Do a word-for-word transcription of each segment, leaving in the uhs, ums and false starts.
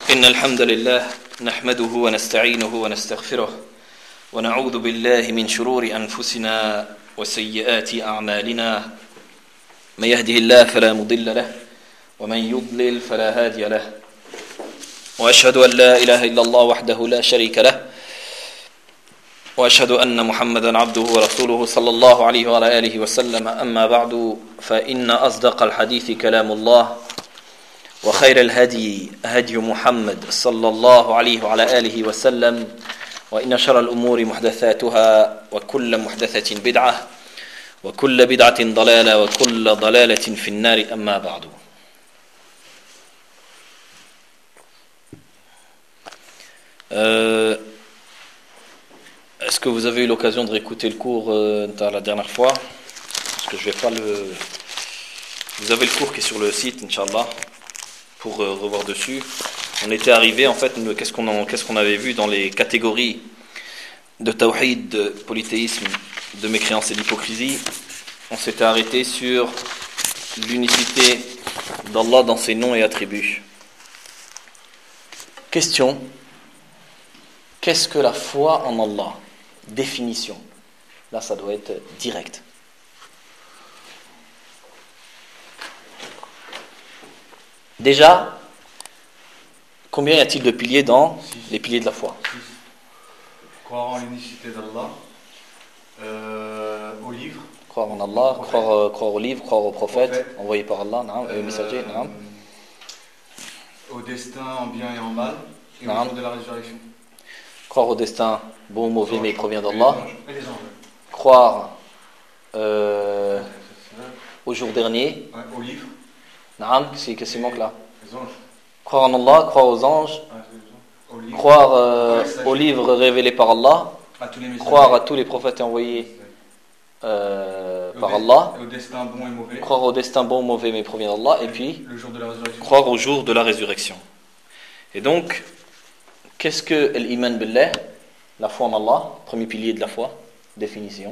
إن الحمد لله نحمده ونستعينه ونستغفره ونعوذ بالله من شرور أنفسنا وسيئات أعمالنا من يهده الله فلا مضل له ومن يضلل فلا هادي له وأشهد أن لا إله إلا الله وحده لا شريك له وأشهد أن محمدا عبده ورسوله صلى الله عليه وعلى آله وسلم أما بعد فإن أصدق الحديث كلام الله وخير الهدي هدي محمد صلى الله عليه وعلى آله وسلم وإن شر الأمور محدثاتها وكل محدثة بدعة وكل بدعة ضلالة وكل ضلالة في النار أما بعد. Euh, est-ce que vous avez eu l'occasion de réécouter le cours euh, dans la dernière fois? Parce que je vais pas le... Vous avez le cours qui est sur le site, Inch'Allah, pour euh, revoir dessus. On était arrivé, en fait, nous, qu'est-ce qu'on, en, qu'est-ce qu'on avait vu dans les catégories de tawhid, de polythéisme, de mécréance et d'hypocrisie. On s'était arrêté sur l'unicité d'Allah dans ses noms et attributs. Question: qu'est-ce que la foi en Allah? Définition. Là, ça doit être direct. Déjà, combien y a-t-il de piliers dans Six. Les piliers de la foi? Six. Croire en l'unicité d'Allah, euh, au livre. Croire en Allah, au croire, euh, croire au livre, croire au prophète, prophète. envoyé par Allah, euh, et au messager, euh, au destin en bien et en mal, et au jour de la résurrection. Croire au destin, bon ou mauvais, mais il provient d'Allah. Et les anges. Croire euh, au jour dernier. Ouais, au livre. Naam, qu'est-ce qui manque là? Les anges. Croire en Allah, croire aux anges. Ouais, au livre. Croire euh, ouais, aux livres révélés par Allah. À tous les croire à tous les prophètes envoyés euh, par Allah. Et au destin bon et mauvais. Croire au destin bon ou mauvais, mais provient d'Allah. Et puis, le jour de la résurrection. Croire au jour de la résurrection. Et donc, qu'est-ce que l'iman billah? La foi en Allah, premier pilier de la foi, définition.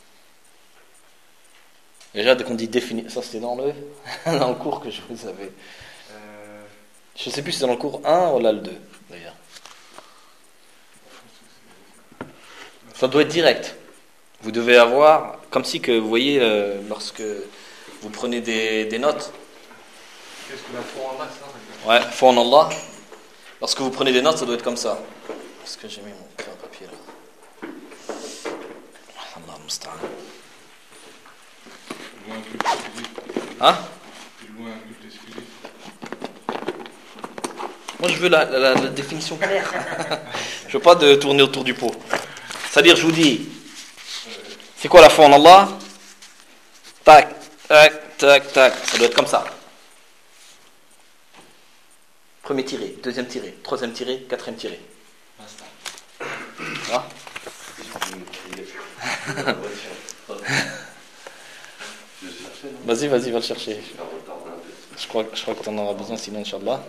Déjà, dès qu'on dit définition, ça c'était dans le, dans le cours que je vous avais. Euh... Je ne sais plus si c'est dans le cours un ou là le deux, d'ailleurs. Ça doit être direct. Vous devez avoir, comme si que vous voyez, euh, lorsque vous prenez des, des notes. Qu'est-ce que la foi en Allah, ça? Ouais, foi en Allah. Lorsque vous prenez des notes, ça doit être comme ça. Est-ce que j'ai mis mon crayon papier là? Allah musta'an. Hein? Moi je veux la, la, la, la définition claire. Je veux pas de tourner autour du pot. C'est-à-dire, je vous dis, c'est quoi la foi en Allah? Tac, tac, tac, tac. Ça doit être comme ça. Premier tiré, deuxième tiré, troisième tiré, quatrième tiré. Ah. Vas-y, vas-y, va le chercher. Je crois, je crois que tu en auras besoin, sinon, Inch'Allah.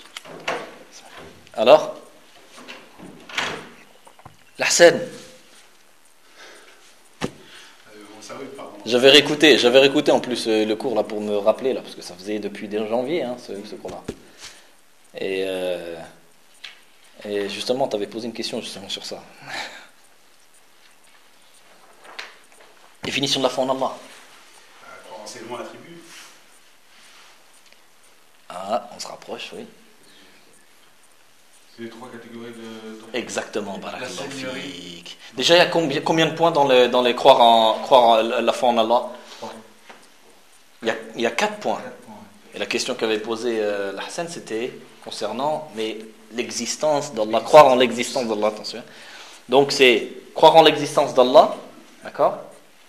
Alors, l'Ahsan. J'avais réécouté, j'avais réécouté en plus euh, le cours là pour me rappeler là, parce que ça faisait depuis janvier hein, ce, ce cours-là. Et, euh, et justement, tu avais posé une question justement sur ça. Définition de la foi en Allah. C'est le mot attribut. Ah, on se rapproche, oui. C'est les trois catégories de... Exactement, barakallahu fik. Déjà, il y a combien, combien de points dans les, dans les croire en, croire en la foi en Allah? Il y a, il y a quatre points. quatre points. Et la question qu'avait posée euh, l'Ahsan, c'était concernant mais l'existence d'Allah, croire en l'existence d'Allah, attention. Donc c'est croire en l'existence d'Allah, d'accord?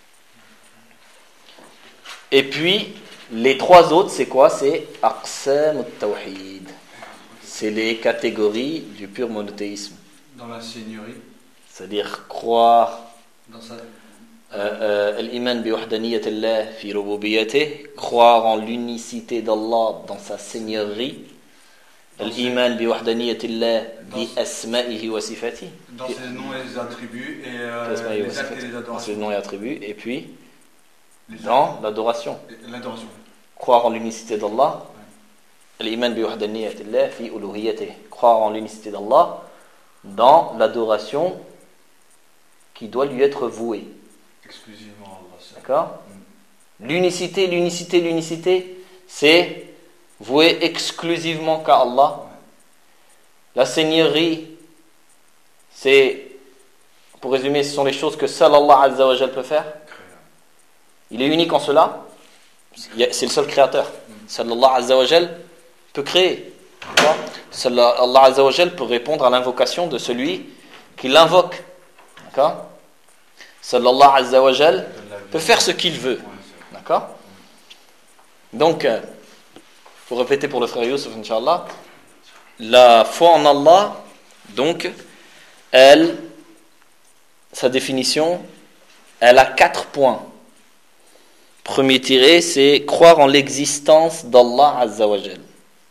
Et puis les trois autres, c'est quoi? C'est aqsam at-tawhid. C'est les catégories du pur monothéisme. Dans la seigneurie. C'est-à-dire croire dans sa l'iman bi wahdaniyat Allah fi rububiyyatih, croire en l'unicité d'Allah dans sa seigneurie. L'iman bi wahdaniyat Allah bi asma'ihi wa sifatihi. Dans ses noms et ses attributs et euh, les actes et les adorations. Dans ses noms et attributs et puis dans l'adoration. L'adoration. Croire en l'unicité d'Allah. L'iman bi wahdaniyatillah fi uluhiyyatih. Croire en l'unicité d'Allah dans l'adoration qui doit lui être vouée. Exclusivement Allah. Ça. D'accord? L'unicité, l'unicité, l'unicité, c'est voué exclusivement qu'à Allah. La seigneurie, c'est, pour résumer, ce sont les choses que seul Allah Azza wa Jal peut faire. Il est unique en cela. C'est le seul créateur. Seul Allah Azza wa Jal peut créer. Seul Allah Azza wa Jal peut répondre à l'invocation de celui qui l'invoque. D'accord? Seul Allah Azza wa Jal peut faire ce qu'il veut. D'accord? Donc, il faut répéter pour le frère Youssef, Inch'Allah. La foi en Allah, donc, elle, sa définition, elle a quatre points. Premier tiré, c'est croire en l'existence d'Allah Azza wa Jal.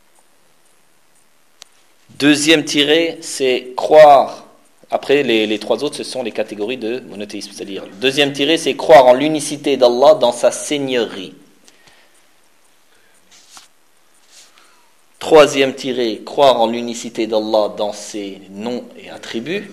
Deuxième tiré, c'est croire. Après, les, les trois autres, ce sont les catégories de monothéisme. C'est-à-dire, deuxième tiré, c'est croire en l'unicité d'Allah dans sa seigneurie. Troisième tiré, croire en l'unicité d'Allah dans ses noms et attributs.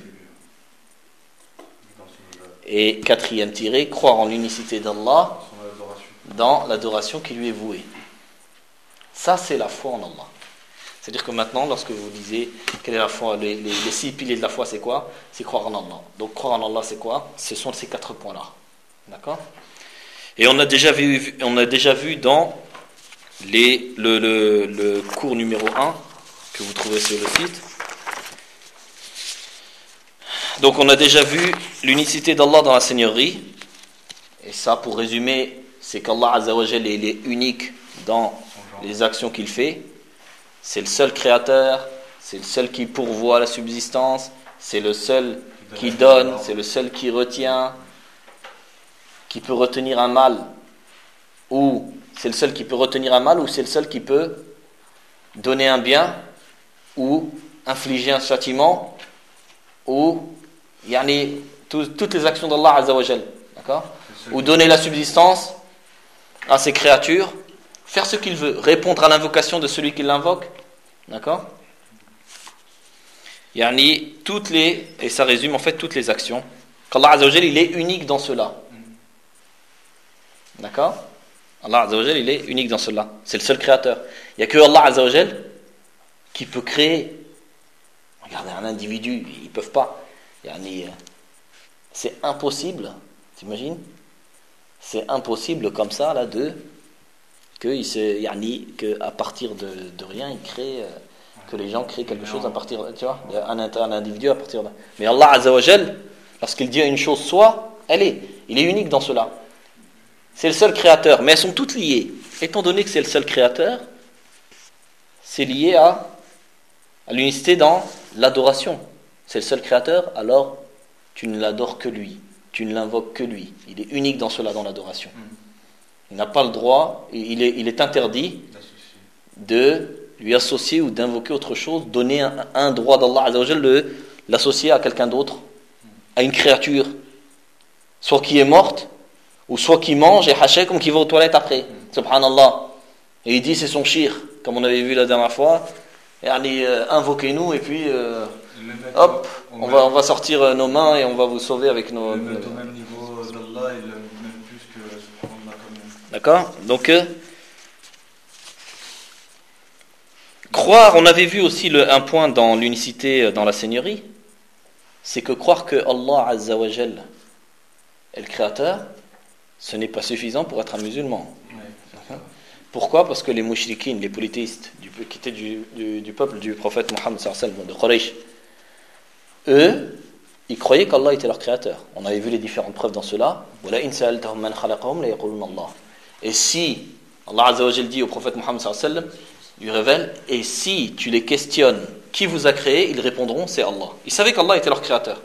Et quatrième tiré, croire en l'unicité d'Allah dans l'adoration qui lui est vouée. Ça, c'est la foi en Allah. C'est-à-dire que maintenant, lorsque vous lisez quelle est la foi, les, les, les six piliers de la foi, c'est quoi? C'est croire en Allah. Donc croire en Allah, c'est quoi? Ce sont ces quatre points-là. D'accord? Et on a déjà vu, on a déjà vu dans les, le, le, le cours numéro un que vous trouvez sur le site. Donc on a déjà vu l'unicité d'Allah dans la seigneurie. Et ça, pour résumer, c'est qu'Allah Azza wa Jal, il est unique dans les actions qu'il fait. C'est le seul créateur, c'est le seul qui pourvoit la subsistance, c'est le seul qui donne, c'est le seul qui retient, qui peut retenir un mal, ou c'est le seul qui peut retenir un mal, ou c'est le seul qui peut donner un bien, ou infliger un châtiment, ou yani, tout, toutes les actions d'Allah Azza wa Jal, d'accord? Ou donner la subsistance à ses créatures, faire ce qu'il veut, répondre à l'invocation de celui qui l'invoque, d'accord? Yani, toutes les, et ça résume en fait toutes les actions, qu'Allah Azza wa Jal, il est unique dans cela. D'accord? Allah Azza wa Jal, il est unique dans cela. C'est le seul créateur. Il n'y a que Allah Azza wa Jal qui peut créer. Regardez, un individu, ils ne peuvent pas. Yani, c'est impossible, t'imagines? C'est impossible comme ça, là, de... que il se, yani, que à partir de, de rien, il crée, euh, que les gens créent quelque chose à partir, tu vois, un, un individu à partir de. Mais Allah Azza wa Jal, lorsqu'il dit une chose soit, elle est, il est unique dans cela. C'est le seul créateur, mais elles sont toutes liées. Étant donné que c'est le seul créateur, c'est lié à, à l'unicité dans l'adoration. C'est le seul créateur, alors tu ne l'adores que lui, tu ne l'invoques que lui. Il est unique dans cela, dans l'adoration. Il n'a pas le droit, il est, il est interdit de lui associer ou d'invoquer autre chose, donner un, un droit d'Allah Azza wa Jal, de l'associer à quelqu'un d'autre, à une créature, soit qui est morte, ou soit qui mange et haché comme qui va aux toilettes après. Subhanallah. Et il dit c'est son shir, comme on avait vu la dernière fois. Et allez, euh, invoquez-nous et puis euh, hop, on, on va, on va sortir euh, nos mains et on va vous sauver avec nos. Le mettre au même niveau d'Allah et le même plus que Subhanallah quand même. D'accord? Donc euh, croire, on avait vu aussi le, un point dans l'unicité dans la seigneurie, c'est que croire que Allah Azza wa Jal est le créateur, ce n'est pas suffisant pour être un musulman. Ouais, pourquoi? Parce que les mouchriquines, les polythéistes du, qui étaient du, du, du peuple du prophète Mohammed sallallahu alayhi wa sallam, de Quraysh, eux, ils croyaient qu'Allah était leur créateur. On avait vu les différentes preuves dans cela. Et si Allah Azza wa Jal dit au prophète Mohammed sallallahu alayhi wa sallam, lui révèle, et si tu les questionnes, qui vous a créé, ils répondront, c'est Allah. Ils savaient qu'Allah était leur créateur.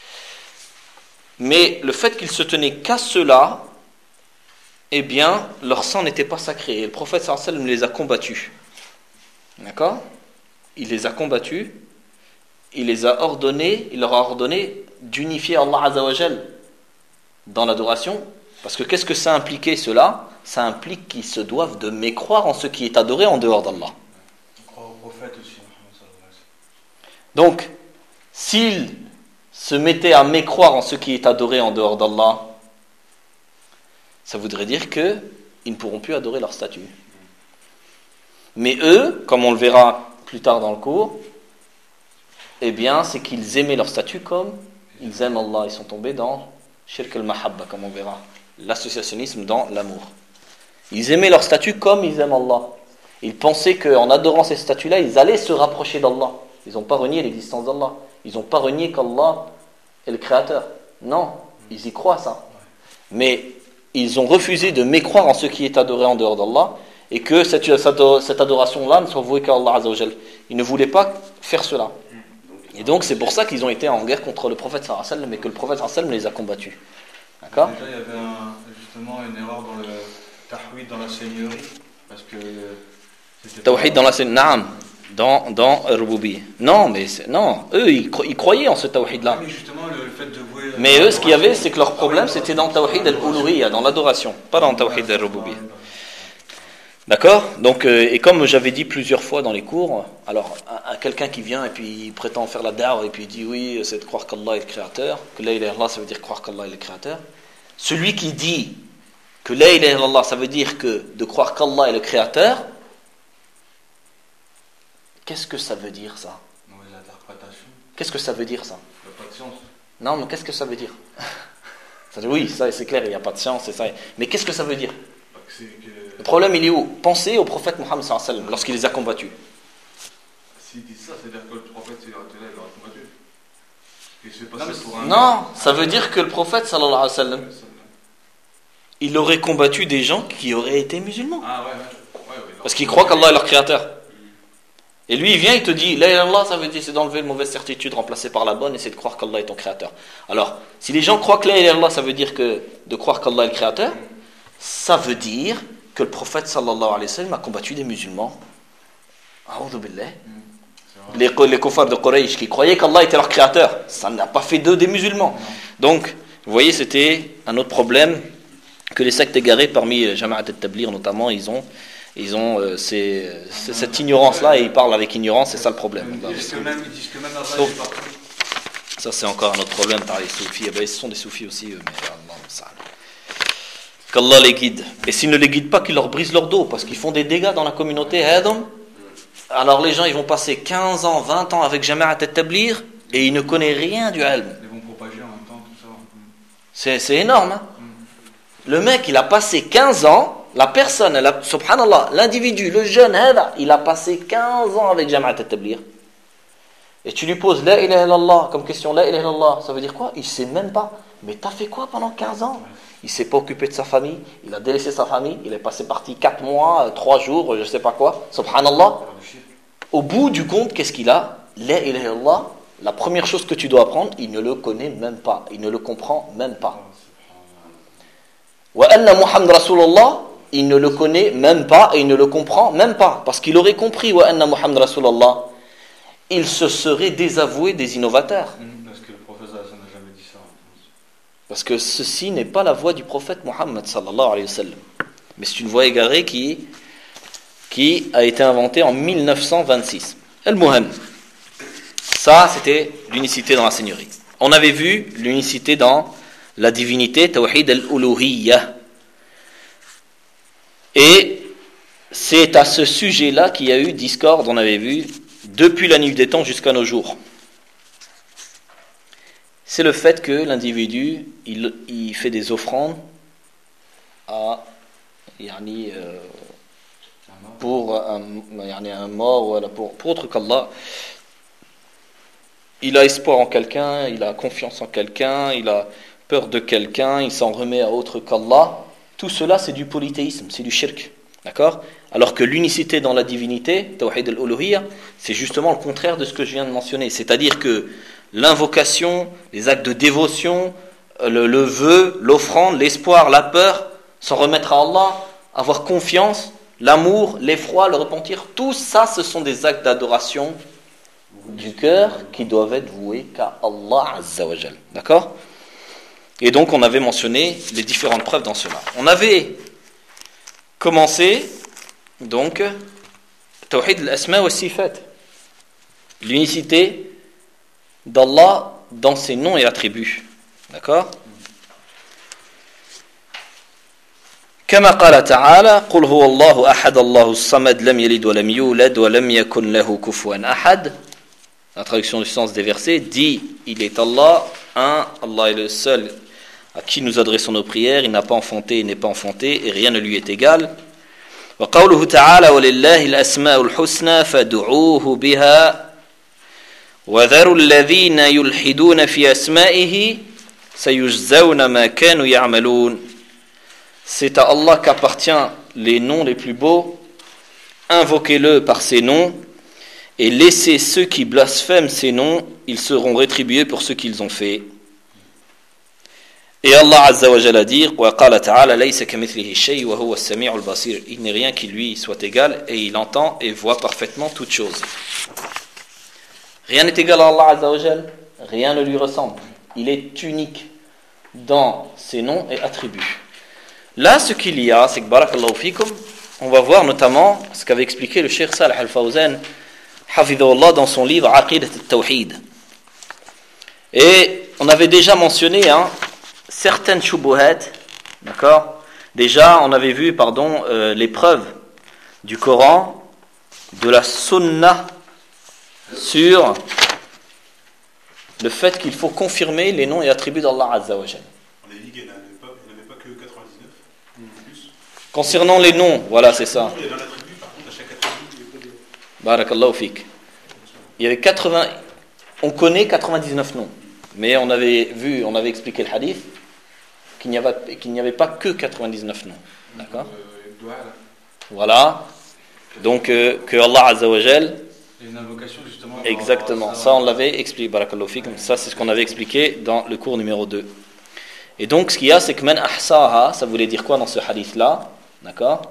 Mais le fait qu'ils se tenaient qu'à cela, eh bien, leur sang n'était pas sacré. Et le prophète sallallahu alayhi wa sallam les a combattus. D'accord? Il les a combattus. Il les a ordonnés, il leur a ordonné d'unifier Allah Azza wa Jal dans l'adoration. Parce que qu'est-ce que ça impliquait cela? Ça implique qu'ils se doivent de mécroire en ce qui est adoré en dehors d'Allah. Donc, s'ils se mettaient à mécroire en ce qui est adoré en dehors d'Allah, ça voudrait dire qu'ils ne pourront plus adorer leur statue. Mais eux, comme on le verra plus tard dans le cours, eh bien, c'est qu'ils aimaient leur statut comme ils aiment Allah. Ils sont tombés dans shirk al-mahabba, comme on verra, l'associationnisme dans l'amour. Ils aimaient leur statut comme ils aiment Allah. Ils pensaient qu'en adorant ces statues-là, ils allaient se rapprocher d'Allah. Ils n'ont pas renié l'existence d'Allah. Ils n'ont pas renié qu'Allah est le créateur. Non, ils y croient ça. Mais ils ont refusé de mécroire en ce qui est adoré en dehors d'Allah, et que cette, cette adoration-là ne soit vouée qu'à Allah Azza wa Jal. Ils ne voulaient pas faire cela. Et donc c'est pour ça qu'ils ont été en guerre contre le prophète sallallahu alayhi wa sallam, et que le prophète sallallahu alayhi wa sallam les a combattus. D'accord ? Déjà, il y avait un, justement une erreur dans le tahwid dans la seigneurie, parce que c'était Tawhid dans la Naam, dans dans Rububi. Non, mais c'est, non, eux ils, cro- ils croyaient en ce tawhid-là. Mais justement, le, le fait de vouer. Mais eux, ce qu'il y avait, c'est que leur problème, c'était dans le tawhid al-uluhiyya, dans l'adoration, pas dans le tawhid al-rububi. D'accord ? Donc, euh, et comme j'avais dit plusieurs fois dans les cours, alors, à, à quelqu'un qui vient et puis il prétend faire la da'wa et puis il dit oui, c'est de croire qu'Allah est le créateur, que la ilaha illallah, ça veut dire croire qu'Allah est le créateur. Celui qui dit que la ilaha illallah, ça veut dire que de croire qu'Allah est le créateur, qu'est-ce que ça veut dire ça ? Mauvaise interprétation. Qu'est-ce que ça veut dire ça ? Il n'y a pas de science. Non, mais qu'est-ce que ça veut dire ? Ça dit, oui, ça c'est clair, il n'y a pas de science, c'est ça. Mais qu'est-ce que ça veut dire ? Pas que c'est que- Le problème, il est où ? Pensez au prophète Mohammed sallallahu alayhi wa sallam lorsqu'il les a combattus. S'ils disent ça, c'est-à-dire que le prophète, il aurait été là, il aurait combattu. Il se fait passer pour un. Non, ça veut dire que le prophète sallallahu alayhi wa sallam, il aurait combattu des gens qui auraient été musulmans. Ah ouais, ouais. ouais, ouais Parce qu'ils croient qu'Allah est leur créateur. Et lui, il vient, il te dit, la ilaha illallah, ça veut dire c'est d'enlever une mauvaise certitude remplacée par la bonne, et c'est de croire qu'Allah est ton créateur. Alors, si les gens croient que la ilaha illallah, ça veut dire que de croire qu'Allah est le créateur, ça veut dire que le prophète sallallahu alayhi wa sallam a combattu des musulmans. A'udhu billah. Les, les kuffars de Quraysh qui croyaient qu'Allah était leur créateur, ça n'a pas fait d'eux des musulmans. Donc, vous voyez, c'était un autre problème que les sectes égarés, parmi Jama'at al-Tabligh notamment, ils ont, ils ont euh, ces, c'est, cette ignorance-là, et ils parlent avec ignorance, c'est ça le problème. Ils disent que même, ils disent que même Allah Donc, est partout. ça c'est encore un autre problème par les soufis. Eh ben, ce sont des soufis aussi, eux, mais Allah, ça. Qu'Allah les guide. Et s'il ne les guide pas, qu'il leur brise leur dos, parce qu'ils font des dégâts dans la communauté. Alors les gens, ils vont passer quinze ans, vingt ans avec Jama'at al-Tabligh, et ils ne connaissent rien du ilm. Ils vont propager en même temps, tout ça. C'est, c'est énorme. Hein. Le mec, il a passé quinze ans, la personne, elle a, subhanallah, l'individu, le jeune, il a passé quinze ans avec Jama'at al-Tabligh. Et tu lui poses la ilaha illallah comme question, la ilaha illallah, ça veut dire quoi ? Il ne sait même pas. Mais t'as fait quoi pendant quinze ans ? Il ne s'est pas occupé de sa famille, il a délaissé sa famille, il est passé parti quatre mois, trois jours, je ne sais pas quoi, subhanallah. Au bout du compte, qu'est-ce qu'il a ? La ilaha illallah, la première chose que tu dois apprendre, il ne le connaît même pas, il ne le comprend même pas. Wa anna Muhammad Rasulullah, il ne le connaît même pas et il ne le comprend même pas. Parce qu'il aurait compris Wa anna Muhammad Rasulullah, il se serait désavoué des innovateurs. Parce que le professeur ça n'a jamais dit ça. Parce que ceci n'est pas la voie du prophète Mohammed sallallahu alayhi wa sallam. Mais c'est une voie égarée qui, qui a été inventée en mille neuf cent vingt-six. Al-Muham. Ça, c'était l'unicité dans la seigneurie. On avait vu l'unicité dans la divinité, Tawhid al-Uluhiyya. Et c'est à ce sujet-là qu'il y a eu discorde, on avait vu, depuis la nuit des temps jusqu'à nos jours. C'est le fait que l'individu, il, il fait des offrandes à, yani, euh, pour un, yani un mort, voilà, pour, pour autre qu'Allah. Il a espoir en quelqu'un, il a confiance en quelqu'un, il a peur de quelqu'un, il s'en remet à autre qu'Allah. Tout cela, c'est du polythéisme, c'est du shirk. D'accord ? Alors que l'unicité dans la divinité, Tawhid al-Uluhiyya, c'est justement le contraire de ce que je viens de mentionner. C'est-à-dire que l'invocation, les actes de dévotion, le, le vœu, l'offrande, l'espoir, la peur, s'en remettre à Allah, avoir confiance, l'amour, l'effroi, le repentir, tout ça, ce sont des actes d'adoration du cœur qui doivent être voués qu'à Allah Azza wa Jal. D'accord ? Et donc on avait mentionné les différentes preuves dans cela. On avait commencé donc Tawhid al-Asma wa Sifat, l'unicité d'Allah dans ses noms et attributs. D'accord? كما قال تعالى قل هو الله أحد الله الصمد لم يلد ولم يولد ولم يكن له كفوا أحد. La traduction du sens des versets dit il est Allah, un, Allah est le seul à qui nous adressons nos prières, il n'a pas enfanté, il n'est pas enfanté et rien ne lui est égal. وقوله تعالى ولله الأسماء الحسنى فادعوه بها وذروا الذين يلحدون في أسمائه سيجزون ما كانوا يعملون. C'est à Allah qu'appartiennent les noms les plus beaux, invoquez-le par ces noms et laissez ceux qui blasphèment ces noms, ils seront rétribués pour ce qu'ils ont fait. Et Allah Azza wa Jalla dit وقال تعالى ليس كمثله شيء وهو السميع البصير. Il n'est rien qui lui soit égal et il entend et voit parfaitement toutes choses. Rien n'est égal à Allah Azza wa Jalla, rien ne lui ressemble. Il est unique dans ses noms et attributs. Là, ce qu'il y a, c'est que barakallahu fikum, on va voir notamment ce qu'avait expliqué le Cheikh Salih Al-Fawzan hafidhahullah dans son livre Aqidat al-Tawhid. Et on avait déjà mentionné hein, certaines shubuhat, d'accord? Déjà, on avait vu, pardon, euh, les preuves du Coran, de la Sunna sur le fait qu'il faut confirmer les noms et attributs d'Allah Azza wa Jalla. On a dit qu'il n'y en avait pas, il n'y en avait pas que quatre-vingt-dix-neuf, plus. Concernant les noms, voilà, c'est ça. Il y a dans l'attribut, par contre, à chaque attribut, il y a pas de... Barakallahu fik. Il y avait quatre-vingts, on connaît quatre-vingt-dix-neuf noms, mais on avait vu, on avait expliqué le hadith qu'il n'y avait, qu'il n'y avait pas que quatre-vingt-dix-neuf noms, d'accord? Voilà. Donc euh, que Allah Azza wa Jal. Une invocation justement. Exactement. Ça on l'avait expliqué. Barakallahu fik. Ça c'est ce qu'on avait expliqué dans le cours numéro deux. Et donc ce qu'il y a, c'est que man ahsaha, ça voulait dire quoi dans ce hadith là, d'accord?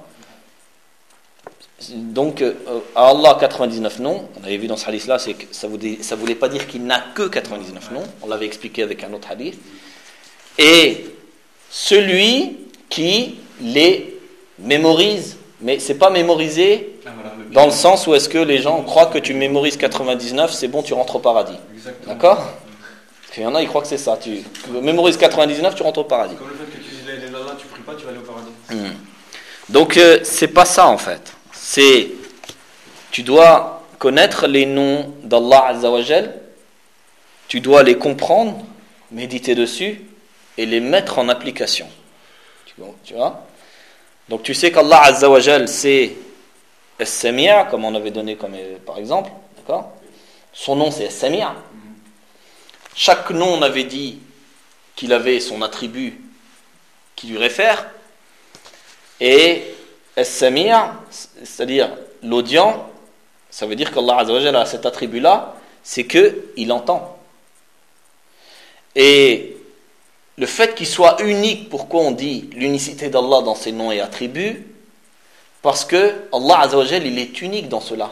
Donc, euh, à Allah quatre-vingt-dix-neuf noms, on avait vu dans ce hadith-là, c'est que ça voulait, ça voulait pas dire qu'il n'a que quatre-vingt-dix-neuf noms, on l'avait expliqué avec un autre hadith. Et celui qui les mémorise, mais c'est pas mémorisé ah, voilà, le dans le sens où est-ce que les gens croient que tu mémorises quatre-vingt-dix-neuf, c'est bon, tu rentres au paradis. Exactement. D'accord? Parce qu'il y en a, ils croient que c'est ça. Tu mémorises quatre-vingt-dix-neuf, tu rentres au paradis. Comme le fait que tu dis les lala, tu pries pas, tu vas aller au paradis. Hum. Donc, euh, c'est pas ça en fait. C'est, tu dois connaître les noms d'Allah Azza wa Jal, tu dois les comprendre, méditer dessus et les mettre en application. Tu, tu vois? Donc tu sais qu'Allah Azza wa Jal c'est As-Sami', comme on avait donné comme par exemple, d'accord? Son nom c'est As-Sami'. Chaque nom on avait dit qu'il avait son attribut qui lui réfère et As-Sami', c'est-à-dire l'audient, ça veut dire qu'Allah Azza wa Jalla a cet attribut-là, c'est qu'il entend. Et le fait qu'il soit unique, pourquoi on dit l'unicité d'Allah dans ses noms et attributs? Parce que Allah Azza wa Jalla, il est unique dans cela.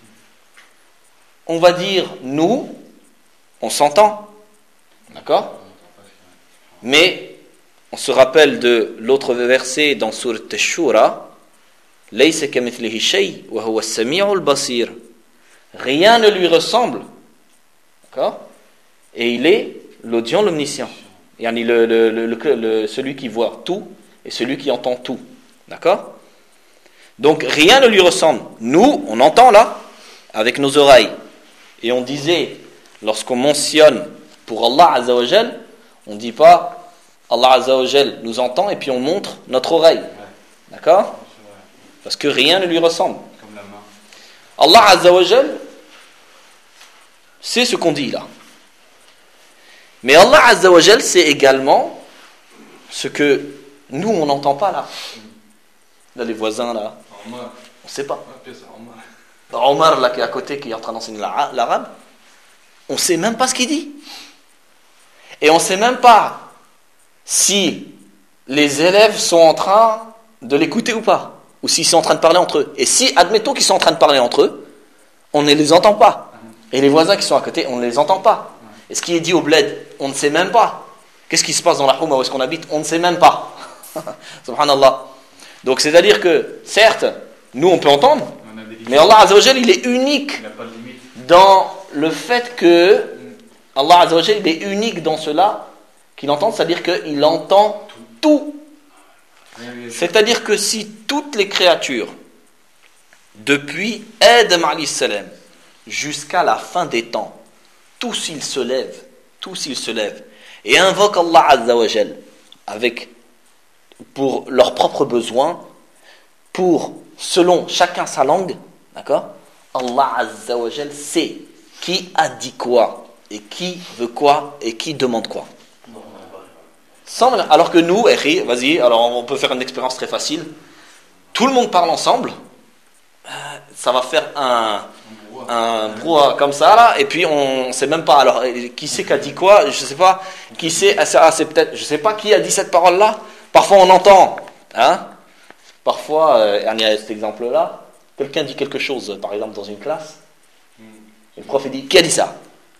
On va dire, nous, on s'entend, d'accord? Mais on se rappelle de l'autre verset dans Surat Ash-Shura, ليس كمثله شيء وهو السميع البصير. Rien ne lui ressemble, d'accord? Et il est l'audient, l'omniscient. Yani le, le, le, le, le, celui qui voit tout et celui qui entend tout, d'accord? Donc rien ne lui ressemble. Nous, on entend là avec nos oreilles. Et on disait, lorsqu'on mentionne pour Allah Azza wa Jal, on ne dit pas Allah Azza wa Jal nous entend et puis on montre notre oreille, d'accord? Parce que rien ne lui ressemble. Comme la main. Allah Azza wa Jal, c'est ce qu'on dit là. Mais Allah Azza wa Jal, c'est également ce que nous, on n'entend pas là. Là, les voisins là, on ne sait pas. Omar là qui est à côté, qui est en train d'enseigner l'arabe, on ne sait même pas ce qu'il dit. Et on ne sait même pas si les élèves sont en train de l'écouter ou pas. Ou s'ils sont en train de parler entre eux. Et si, admettons qu'ils sont en train de parler entre eux, on ne les entend pas. Et les voisins qui sont à côté, on ne les entend pas. Et ce qui est dit au bled, on ne sait même pas. Qu'est-ce qui se passe dans la Houma où est-ce qu'on habite? On ne sait même pas. Subhanallah. Donc c'est-à-dire que, certes, nous on peut entendre, mais Allah Azza wa Jal, il est unique dans le fait que Allah Azza wa Jal, il est unique dans cela qu'il entend, c'est-à-dire qu'il entend tout. C'est-à-dire que si toutes les créatures, depuis Adam alayhi salam jusqu'à la fin des temps, tous ils se lèvent, tous ils se lèvent et invoquent Allah Azza wa Jal avec, pour leurs propres besoins, pour, selon chacun sa langue, d'accord? Allah Azza wa Jal sait qui a dit quoi, et qui veut quoi, et qui demande quoi. Sans, alors que nous, vas-y, alors on peut faire une expérience très facile. Tout le monde parle ensemble, ça va faire un, un brouhaha comme ça, là, et puis on ne sait même pas, alors, qui c'est qui a dit quoi, je ne sais pas, qui c'est, ah, c'est peut-être, je ne sais pas qui a dit cette parole-là. Parfois on entend, hein, parfois, euh, il y a cet exemple-là, quelqu'un dit quelque chose, par exemple dans une classe, et le prof il dit, qui a dit ça?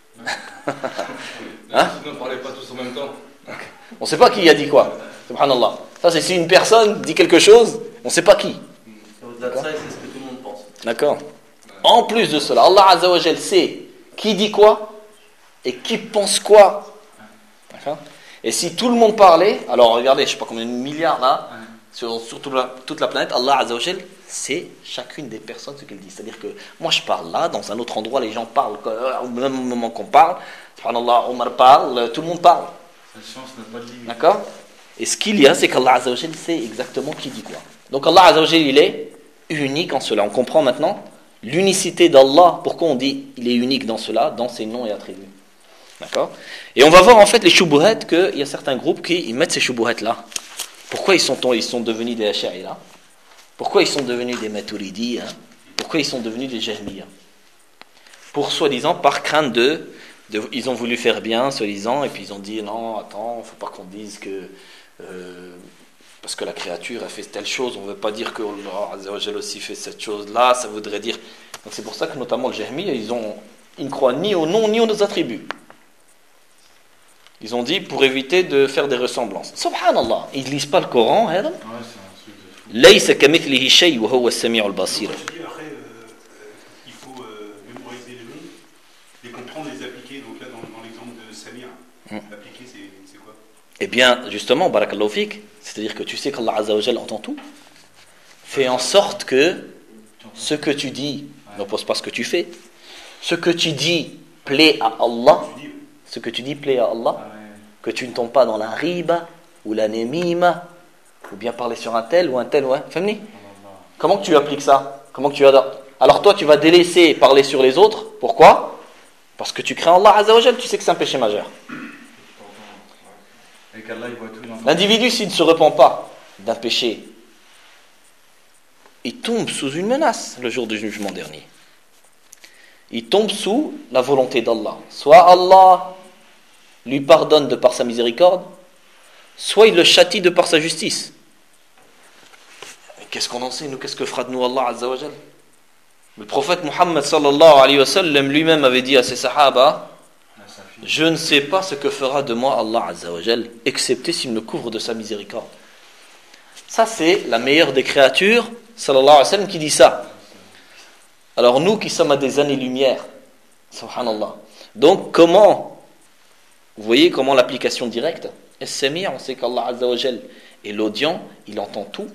Hein? Ne parlez pas tous en même temps. On ne sait pas qui a dit quoi. Subhanallah. Ça, c'est si une personne dit quelque chose, on ne sait pas qui. Au-delà de ça, c'est ce que tout le monde pense. D'accord. En plus de cela, Allah Azza wa Jal sait qui dit quoi et qui pense quoi. D'accord. Et si tout le monde parlait, alors regardez, je ne sais pas combien de milliards là, sur, sur toute, la, toute la planète, Allah Azza wa Jal sait chacune des personnes ce qu'elles disent. C'est-à-dire que moi je parle là, dans un autre endroit, les gens parlent, au même moment qu'on parle, subhanallah, Omar parle, tout le monde parle. La chance n'a pas de limite. D'accord? Et ce qu'il y a, c'est qu'Allah Azza wa Jal sait exactement qui dit quoi. Donc Allah Azza wa Jal, il est unique en cela. On comprend maintenant l'unicité d'Allah. Pourquoi on dit il est unique dans cela, dans ses noms et attributs. D'accord? Et on va voir en fait les shubuhat, qu'il y a certains groupes qui ils mettent ces shubuhat là. Pourquoi ils sont, ils sont devenus des Ash'ari-là? Pourquoi ils sont devenus des Maturidi, hein? Pourquoi ils sont devenus des Jahmiya? Pour soi-disant, par crainte de, de. Ils ont voulu faire bien, soi-disant, et puis ils ont dit non, attends, il ne faut pas qu'on dise que. Euh, parce que la créature a fait telle chose, on ne veut pas dire que Allah Azza wa Jal aussi fait cette chose-là, ça voudrait dire. Donc c'est pour ça que notamment le Jahmiya, ils, ont, ils ne croient ni au nom ni aux attributs. Ils ont dit pour éviter de faire des ressemblances. Subhanallah, ils ne lisent pas le Coran, hein? Laysa kamithlihi shay wa huwa as-sami'ul basir. Après, euh, il faut euh, mémoriser les noms, les comprendre, les appliquer. Donc là, dans, dans l'exemple de Samir, hum. appliquer, c'est, c'est quoi? Eh bien, justement, barakallahu fik, c'est-à-dire que tu sais qu'Allah Azza wa Jal entend tout. Fais en sorte que ce que tu dis n'oppose pas ce que tu fais. Ce que tu dis plaît à Allah. Ce que tu dis plaît à Allah. Que tu ne tombes pas dans la riba ou la nemima, ou bien parler sur un tel ou un tel ou un. Famille. Comment tu appliques ça? Comment tu adores? Alors toi, tu vas délaisser parler sur les autres. Pourquoi? Parce que tu crains Allah Azza wa Jal, tu sais que c'est un péché majeur. L'individu, s'il ne se repent pas d'un péché, il tombe sous une menace le jour du jugement dernier. Il tombe sous la volonté d'Allah. Soit Allah lui pardonne de par sa miséricorde, soit il le châtie de par sa justice. Mais qu'est-ce qu'on en sait, nous? Qu'est-ce que fera de nous Allah Azza wa Jal? Le prophète Muhammad sallallahu alayhi wa sallam lui-même avait dit à ses sahaba: je ne sais pas ce que fera de moi Allah Azza wa Jal, excepté s'il me couvre de sa miséricorde. Ça, c'est la meilleure des créatures, sallallahu alayhi wa sallam, qui dit ça. Alors nous qui sommes à des années-lumière, subhanallah. Donc comment, vous voyez comment l'application directe, es-Sami', on sait qu'Allah Azza wa Jal est l'audient, il entend tout.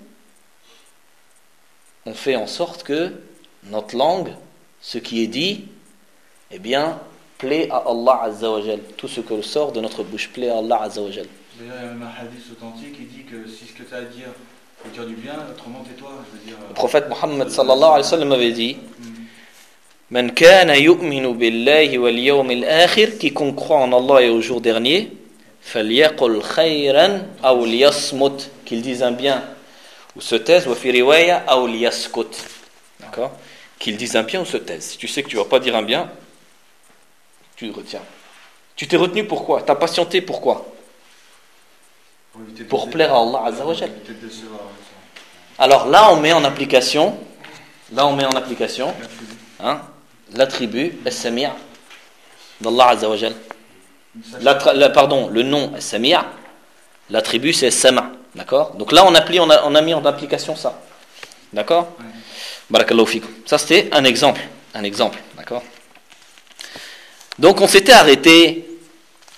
On fait en sorte que notre langue, ce qui est dit, eh bien, plaît à Allah Azza wa Jal. Tout ce que sort de notre bouche plaît à Allah Azza wa Jal. D'ailleurs, il y a même un hadith authentique qui dit que si ce que tu as à dire, faut dire du bien, autrement tais-toi. Je veux dire, le prophète Muhammad sallallahu alayhi wa sallam avait dit: Man kana yu'minu billahi wal yawmil akhir, quiconque croit en Allah et au jour dernier, falyaqul khayran aw liyasmut, qu'il dise un bien ou se taise, wa fi riwaya aw liyaskut. D'accord? Qu'il dise un bien ou se taise. Si tu sais que tu ne vas pas dire un bien, tu le retiens. Tu t'es retenu pourquoi? Tu as patienté pourquoi? Pour, pour plaire à Allah Azza wa Jal. Alors là, on met en application, là on met en application, hein, l'attribut as-Sami' d'Allah Azza wa Jal. La, pardon, le nom as-Sami', l'attribut c'est as-Sam', d'accord? Donc là on, appli, on, a, on a mis en application ça, d'accord? Ouais. Barakallahu fikum. Ça c'était un exemple, un exemple, d'accord? Donc on s'était arrêté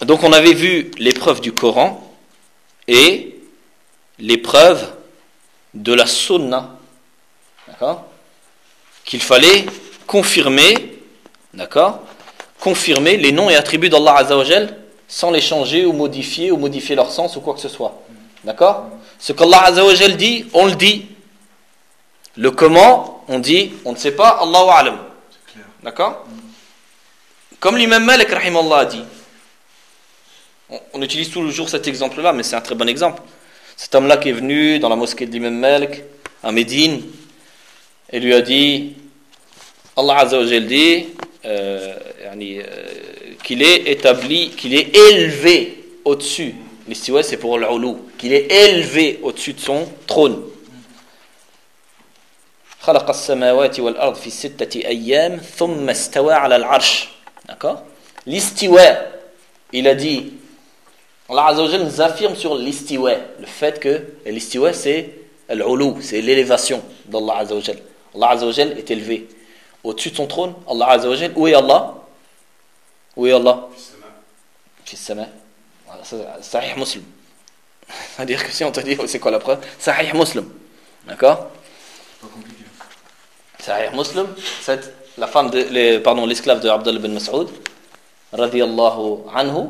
Donc on avait vu l'épreuve du Coran et l'épreuve de la sunna, d'accord, qu'il fallait confirmer, d'accord, confirmer les noms et attributs d'Allah Azza wa Jal sans les changer ou modifier ou modifier leur sens ou quoi que ce soit, d'accord. Ce qu'Allah Azza wa Jal dit, on le dit. Le comment, on dit, on ne sait pas, Allahu a'lam, d'accord. Comme l'imam Malik rahimallah a dit, on, on utilise tous les jours cet exemple-là, mais c'est un très bon exemple. Cet homme-là qui est venu dans la mosquée de l'imam Malik à Médine et lui a dit, Allah Azza wa Jal dit euh, yani, euh, qu'il est établi, qu'il est élevé au-dessus. L'istiwa c'est pour l'oulou, qu'il est élevé au-dessus de son trône. خلق السماوات والأرض في ستة أيام ثم استوى على العرش. D'accord? L'istiwa, il a dit, Allah Azza wa Jal nous affirme sur l'istiwa, le fait que l'istiwa c'est l'oulou, c'est l'élévation d'Allah Azza wa Jal. Allah Azza wa Jal est élevé au-dessus de son trône. Allah Azza wa Jal, où est Allah? Où est Allah? Fi sama. C'est Sahih Muslim. C'est-à-dire que si on te dit c'est quoi la preuve? Sahih Muslim. D'accord? Pas compliqué. Sahih Muslim, c'est la femme de, les, pardon, l'esclave de Abdullah bin Mas'ud, radiyallahu anhu,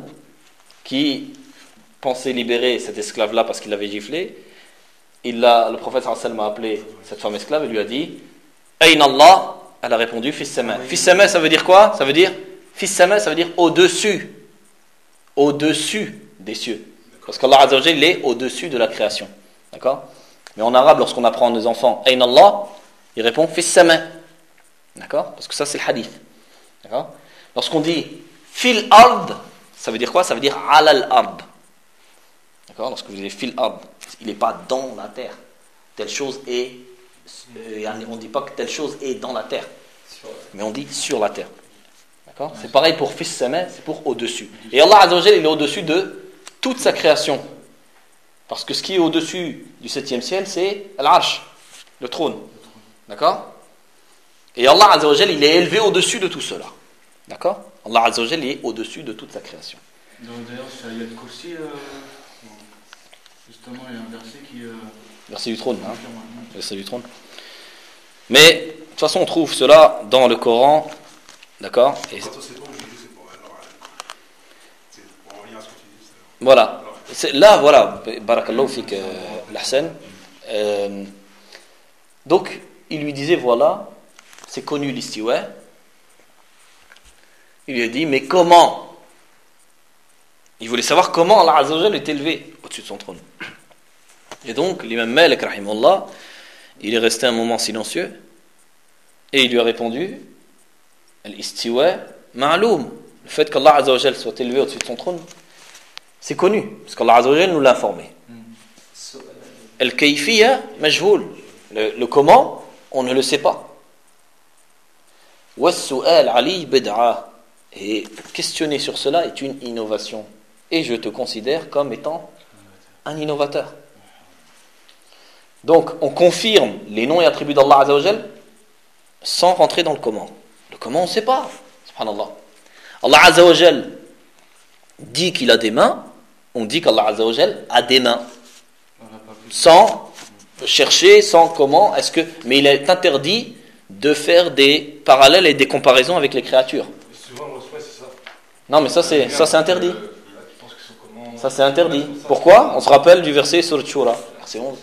qui pensait libérer cet esclave-là parce qu'il l'avait giflé. Il l'a, le prophète sallallahu alayhi wa sallam a appelé cette femme esclave et lui a dit Ayn Allah. Elle a répondu Fis sama. Fis sama, ça veut dire quoi? Ça veut dire Fis sama, ça veut dire au-dessus. Au-dessus des cieux. Parce qu'Allah Azza wa Jalla, il est au-dessus de la création. D'accord? Mais en arabe, lorsqu'on apprend à nos enfants Ayn Allah, il répond Fis sama. D'accord? Parce que ça, c'est le hadith. D'accord? Lorsqu'on dit Fil ard, ça veut dire quoi? Ça veut dire Alal ard. D'accord? Lorsque vous dites Fil ard, il n'est pas dans la terre. Telle chose est. Euh, on ne dit pas que telle chose est dans la terre. Mais on dit sur la terre. D'accord? C'est pareil pour Fis sama, c'est pour au-dessus. Et Allah Azza wa Jalla, il est au-dessus de toute sa création. Parce que ce qui est au-dessus du septième ciel, c'est l'Arsh, le trône. D'accord? Et Allah Azza wa Jalla, il est élevé au-dessus de tout cela. D'accord? Allah Azza wa Jalla, il est au-dessus de toute sa création. Donc, d'ailleurs, sur Ayat Kursi, euh, justement, il y a un verset qui. Euh, verset du trône. Hein? Verset du trône. Mais, de toute façon, on trouve cela dans le Coran. D'accord? Et quand on sait pas, je dis c'est pour alors, c'est pour en lien à ce que tu dis. Voilà. C'est, là, voilà. Barakallahu fik l'Ahsan. Euh, donc, il lui disait voilà, c'est connu l'istiwa. Il lui a dit mais comment? Il voulait savoir comment Allah Azza wa Jalla est élevé au-dessus de son trône. Et donc, l'imam Malik rahimahullah, il est resté un moment silencieux et il lui a répondu Al-istiwa ma'loum. Le fait qu'Allah Azza wa Jalla soit élevé au-dessus de son trône, c'est connu, parce qu'Allah Azza wa Jalla nous l'a informé. Al-kayfiyya majhoul. Le, le comment, on ne le sait pas. Was-su'al ali bid'a. Et questionner sur cela est une innovation. Et je te considère comme étant un innovateur. Donc, on confirme les noms et attributs d'Allah Azza wa Jal sans rentrer dans le comment. Le comment, on ne sait pas. Subhanallah. Allah Azza wa Jal dit qu'il a des mains. On dit qu'Allah Azza wa Jal a des mains. Sans chercher, sans comment, est-ce que... Mais il est interdit de faire des parallèles et des comparaisons avec les créatures. Souvent, on reçoit, c'est ça. Non, mais ça, c'est, ça, c'est interdit. Ça, c'est interdit. Pourquoi? On se rappelle du verset sur le Shura, verset onze.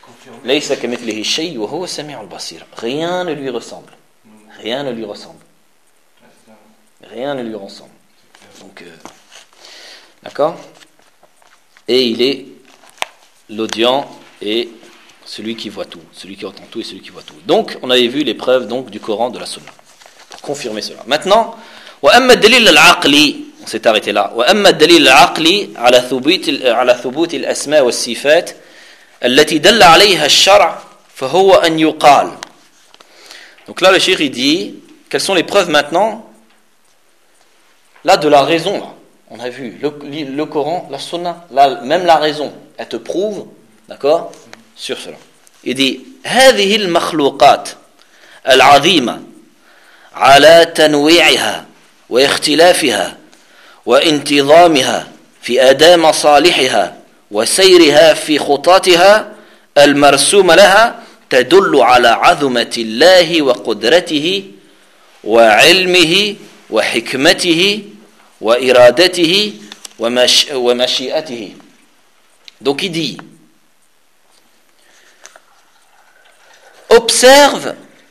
Rien ne lui ressemble. Rien ne lui ressemble. Rien ne lui ressemble. Donc, euh, d'accord? Et il est l'audient et celui qui voit tout, celui qui entend tout et celui qui voit tout. Donc, on avait vu les preuves donc, du Coran, de la Sunna. Pour confirmer cela. Maintenant, وأما الدليل العقلي, on s'est arrêté là. وأما الدليل العقلي على ثبوت على ثبوت الأسماء والصفات التي دل عليها الشرع فهو أن يقال. Donc là, le cheikh il dit, quelles sont les preuves maintenant? Là, de la raison, là. On a vu le, le Coran, la Sunna, là, même la raison, elle te prouve, d'accord, sur cela. Il dit هذه المخلوقات العظيمة على تنويعها واختلافها وانتظامها في أداء مصالحها وسيرها في خططها المرسوم لها تدل على عظمة الله وقدرته وعلمه وحكمته وإرادته ومش ومشيئته. Donc il dit, observe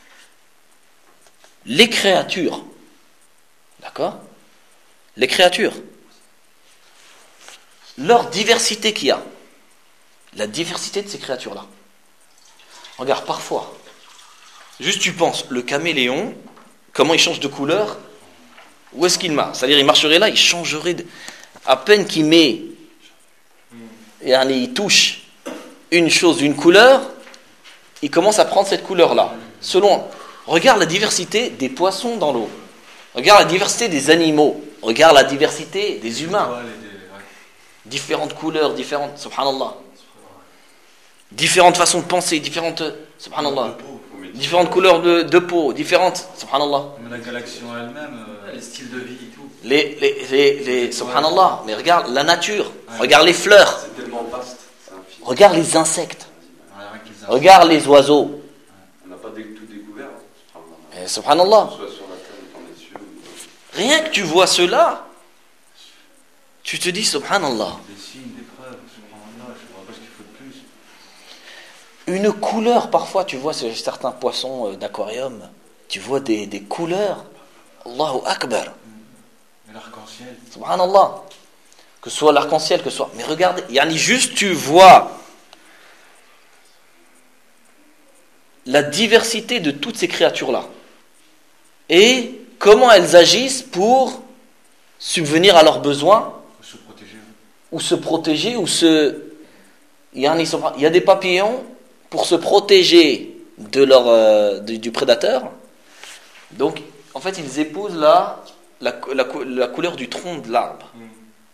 les créatures, d'accord? Les créatures, leur diversité qu'il y a, la diversité de ces créatures-là. Regarde, parfois, juste tu penses, le caméléon, comment il change de couleur, où est-ce qu'il marche? C'est-à-dire, il marcherait là, il changerait, de... à peine qu'il met, et il touche une chose d'une couleur, il commence à prendre cette couleur-là. Selon, regarde la diversité des poissons dans l'eau, regarde la diversité des animaux, regarde la diversité des humains. Différentes couleurs, différentes, subhanallah. Différentes façons de penser, différentes, subhanallah. Différentes couleurs de, de peau, différentes, subhanallah. Mais la galaxie en elle-même, euh, les styles de vie et tout. Les, les, les, les subhanallah, mais regarde la nature, ouais. Regarde les fleurs, c'est tellement vaste, c'est regarde les insectes, Ouais, les insectes. Regarde les oiseaux. Ouais. On n'a pas tout découvert, subhanallah. Et, subhanallah. Soit sur la terre, dans les cieux, ou... Rien que tu vois cela, tu te dis subhanallah. Des signes, des preuves, subhanallah, je ne vois pas ce qu'il faut de plus. Une couleur, parfois, tu vois certains poissons d'aquarium, tu vois des, des couleurs. Allahu Akbar. Et l'arc-en-ciel. Subhanallah. Que ce soit l'arc-en-ciel, que ce soit. Mais regarde, yani juste tu vois la diversité de toutes ces créatures-là. Et comment elles agissent pour subvenir à leurs besoins. Ou se protéger. Ou se protéger, ou se. Yani, il y a des papillons. Pour se protéger de leur, euh, du, du prédateur, donc en fait ils épousent la, la, la, la couleur du tronc de l'arbre. Mm.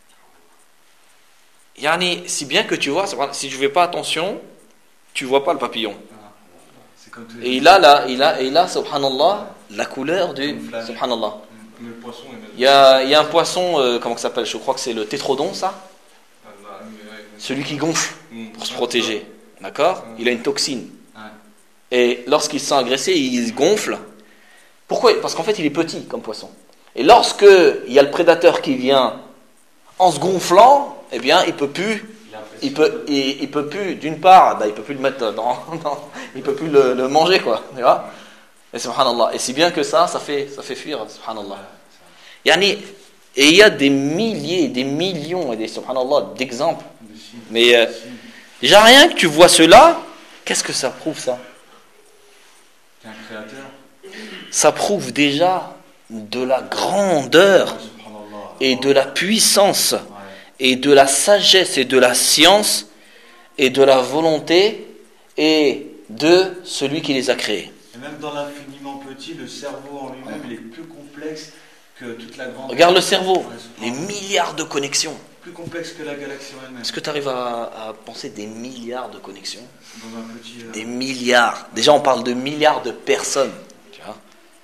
Yani, si bien que tu vois, si tu ne fais pas attention, tu ne vois pas le papillon. Ah, c'est comme et il a, la, il a, il a, subhanallah, la couleur du. Subhanallah. Mm. Le poisson, il, y a, il y a un poisson, euh, comment ça s'appelle? Je crois que c'est le tétrodon, ça. Ah, bah, mais, ouais, celui qui gonfle mm. pour se protéger. D'accord? Il a une toxine. Ouais. Et lorsqu'il se sent agressé, il gonfle. Pourquoi? Parce qu'en fait, il est petit comme poisson. Et lorsque il y a le prédateur qui vient en se gonflant, eh bien, il peut plus. Il peut, il, il peut plus. D'une part, bah, il peut plus le mettre dans, dans il peut plus le, le manger, quoi. Tu vois? Et subhanallah. Et si bien que ça, ça fait, ça fait fuir. Subhanallah. Yani, et il y a des milliers, des millions et des subhanallah d'exemples. Mais euh, déjà rien que tu vois cela, qu'est-ce que ça prouve ça? T'es un créateur. Ça prouve déjà de la grandeur et de la puissance et de la sagesse et de la science et de la volonté et de celui qui les a créés. Et même dans l'infiniment petit, le cerveau en lui-même il est plus complexe que toute la grande... Regarde le cerveau, les milliards de connexions. Plus complexe que la galaxie en elle-même. Est-ce que tu arrives à, à penser des milliards de connexions? Dans un petit, euh... Des milliards. Déjà, on parle de milliards de personnes. Tu vois?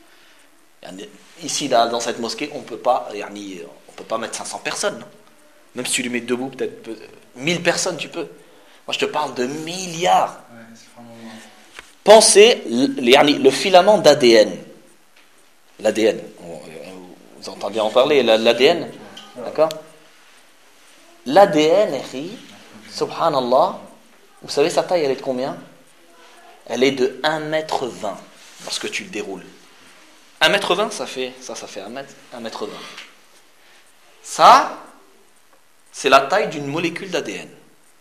Ici, là, dans cette mosquée, on peut pas, on peut pas mettre cinq cents personnes. Non? Même si tu les mets debout, peut-être mille personnes, tu peux. Moi, je te parle de milliards. Ouais, c'est vraiment... Pensez le, le filament d'A D N. L'A D N. Vous entendez en parler, l'A D N? D'accord? L'A D N, subhanallah, vous savez sa taille, elle est de combien? Elle est de un mètre vingt lorsque tu le déroules. un mètre vingt, ça fait ça, ça fait un mètre, un mètre vingt. Ça, c'est la taille d'une molécule d'A D N.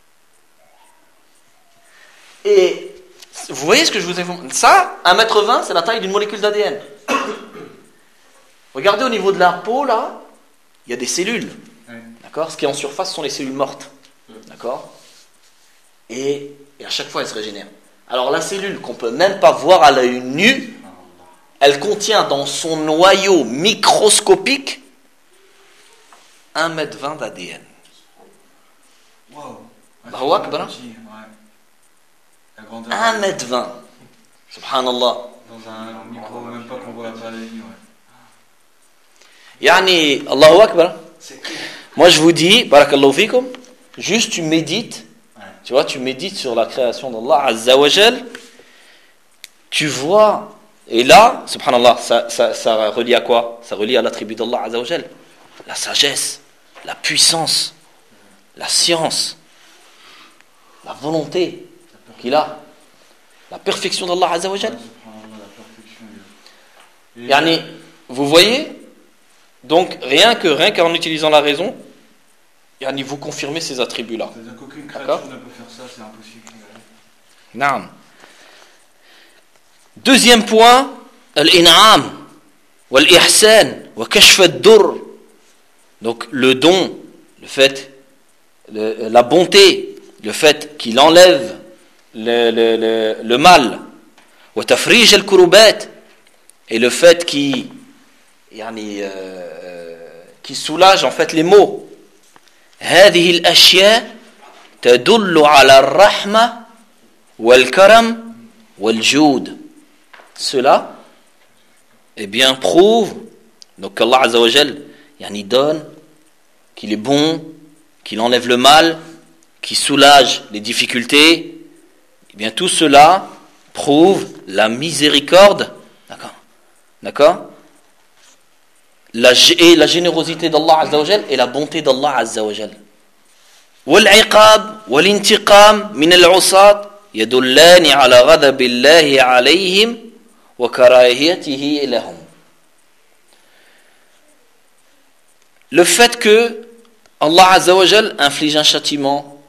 Et vous voyez ce que je vous ai fait? Ça, un mètre vingt, c'est la taille d'une molécule d'A D N. Regardez au niveau de la peau, là, il y a des cellules. D'accord? Ce qui est en surface sont les cellules mortes. D'accord? Et, et à chaque fois, elles se régénèrent. Alors, la cellule qu'on ne peut même pas voir à l'œil nu, elle contient dans son noyau microscopique un mètre vingt d'A D N. Waouh! Allahu Akbar. un mètre vingt. Subhanallah. Dans un micro, même pas qu'on voit pas la ligne, ouais. Yani, Allahu Akbar. Moi je vous dis, barakallahu fikum, juste tu médites, tu vois, tu médites sur la création d'Allah Azza wa Jal, tu vois, et là, subhanallah, ça, ça, ça relie à quoi? Ça relie à l'attribut d'Allah Azza wa Jal, la sagesse, la puissance, la science, la volonté qu'il a, la perfection d'Allah Azza wa Jal. Yani, vous voyez, donc rien que rien qu'en utilisant la raison, yani, vous confirmez ces attributs-là. C'est-à-dire qu'aucune créature ne peut faire ça, c'est impossible. Naam. Deuxième point, al-in'am, wal-ihsan, wa kashf ad-dur. Donc le don, le fait, le, la bonté, le fait qu'il enlève le, le, le, le mal, wa tafrij al-kurubat, et le fait qu'il yani, euh, qu'il soulage en fait les maux. هذه الأشياء تدل على الرحمة والكرم والجود. Cela eh bien prouve donc qu'Allah Azza wa Jal yani donne, qu'il est bon, qu'il enlève le mal, qu'il soulage les difficultés. Eh bien tout cela prouve la miséricorde, d'accord, d'accord, la, et la générosité d'Allah Azza wa Jal et la bonté d'Allah Azza wa Jal. والعقاب والانتقام من العصاة يدلان على غضب الله عليهم وكراهيته لهم. Le fait que Allah Azza wa Jal inflige un châtiment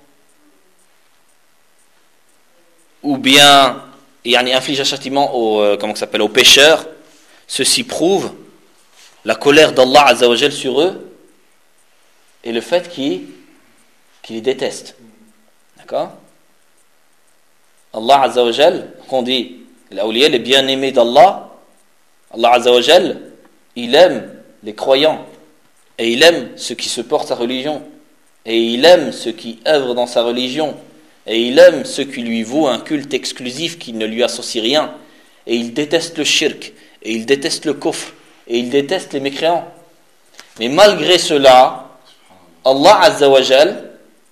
ou bien yani inflige un châtiment aux, euh, comment ça s'appelle, aux pécheurs, ceci prouve la colère d'Allah Azza wa Jal sur eux et le fait qu'il, qu'il les déteste. D'accord? Allah Azza wa Jal, qu'on dit, l'awliya, les bien-aimés d'Allah, Allah Azza wa Jal, il aime les croyants et il aime ceux qui se portent sa religion et il aime ceux qui œuvrent dans sa religion et il aime ceux qui lui vouent un culte exclusif qui ne lui associe rien et il déteste le shirk et il déteste le kufr et il déteste les mécréants. Mais malgré cela, Allah Azza wa Jal,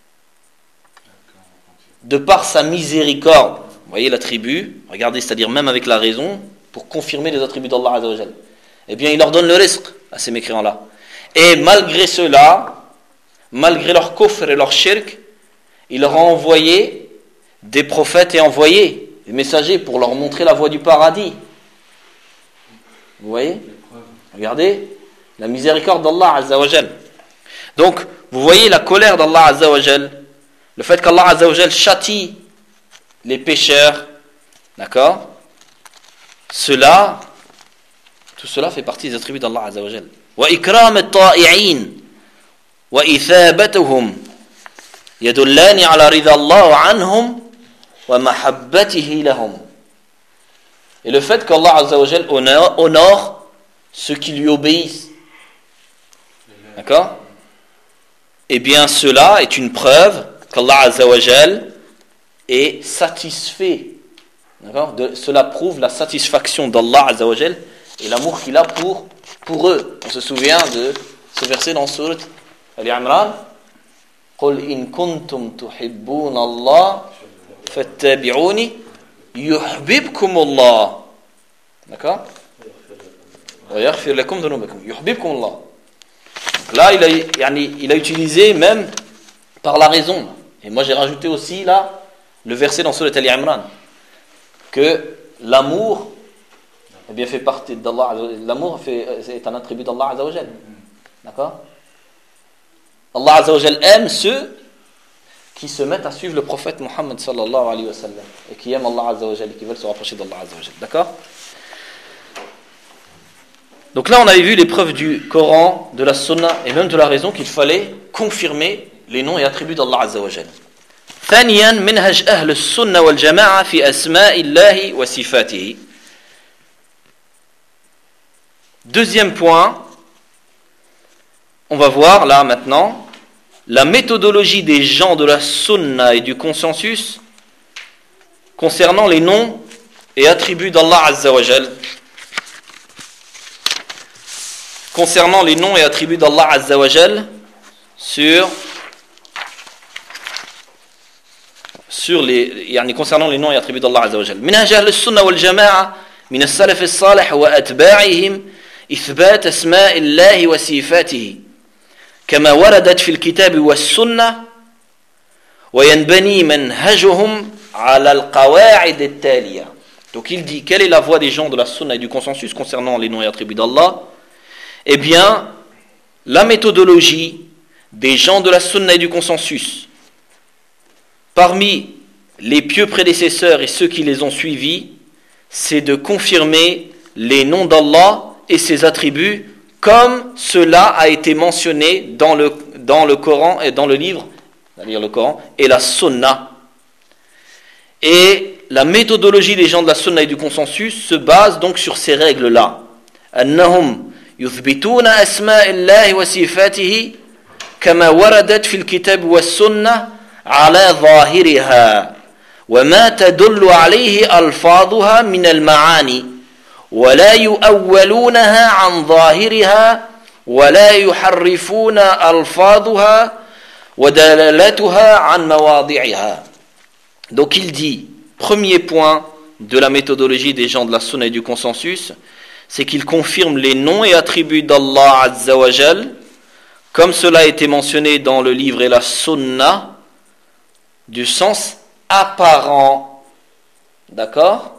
de par sa miséricorde, vous voyez l'attribut, regardez, c'est-à-dire même avec la raison, pour confirmer les attributs d'Allah Azza wa Jal, eh bien il leur donne le rizq à ces mécréants-là. Et malgré cela, malgré leur kufr et leur shirk, il leur a envoyé des prophètes et envoyé des messagers pour leur montrer la voie du paradis. Vous voyez? Regardez la miséricorde d'Allah Azza wa Jal. Donc, vous voyez la colère d'Allah Azza wa Jal, le fait qu'Allah Azza wa Jal châtie les pécheurs, d'accord? Cela, tout cela fait partie des attributs d'Allah Azza wa Jal. Wa ikram at-ta'i'in wa ithabatuhum yadullani ala ridha Allah anhum wa mahabbatihi lahum. Et le fait qu'Allah Azza wa Jal honore, honore ceux qui lui obéissent, d'accord? Eh bien cela est une preuve qu'Allah Azza wa Jal est satisfait, d'accord? De, cela prouve la satisfaction d'Allah Azza wa Jal et l'amour qu'il a pour, pour eux. On se souvient de ce verset dans Surat Al-Imran, قل إن كنتم تحبون الله فاتبعوني يحببكم الله, d'accord? ويغفر لكم ذنوبكم يحببكم الله. Là, il a, yani, il a utilisé même par la raison. Et moi, j'ai rajouté aussi là le verset dans Surat Al-Imran que l'amour, eh bien, fait partie d'Allah. L'amour fait, est un attribut d'Allah Azza wa Jal. D'accord? Allah Azza wa Jal aime ceux qui se mettent à suivre le prophète Muhammad sallallahu alayhi wa sallam et qui aiment Allah Azza wa Jal et qui veulent se rapprocher d'Allah Azza wa Jal. D'accord? Donc là, on avait vu les preuves du Coran, de la Sunna et même de la raison qu'il fallait confirmer les noms et attributs d'Allah Azza wa Jal. ثانيا منهج أهل السنة والجماعة في أسماء الله وصفاته. Deuxième point, on va voir là maintenant la méthodologie des gens de la Sunna et du consensus concernant les noms et attributs d'Allah Azza wa Jal. concernant les noms et attributs d'Allah Azza wa Jal sur sur les يعني concernant les noms et attributs d'Allah Azza wa Jal. منهج أهل السنة والجماعة من السلف الصالح وأتباعهم إثبات أسماء الله وصفاته كما وردت في الكتاب والسنة وينبني منهجهم على القواعد التالية. Donc il dit, quelle est la voie des gens de la sunna et du consensus concernant les noms et attributs d'Allah? Eh bien, la méthodologie des gens de la sunna et du consensus, parmi les pieux prédécesseurs et ceux qui les ont suivis, c'est de confirmer les noms d'Allah et ses attributs comme cela a été mentionné dans le, dans le Coran et dans le livre, c'est-à-dire le Coran, et la sunna. Et la méthodologie des gens de la sunna et du consensus se base donc sur ces règles-là. أنهم يثبتون أسماء الله وصفاته كما وردت في الكتاب والسنة على ظاهرها وما تدل عليه ألفاظها من المعاني ولا يؤولونها عن ظاهرها ولا يحرفون ألفاظها ودلالتها عن مواضعها. Donc il dit, premier point de la méthodologie des gens de la sunna et du consensus, c'est qu'ils confirment les noms et attributs d'Allah Azza wa Jal, comme cela a été mentionné dans le livre et la sunna, du sens apparent. D'accord?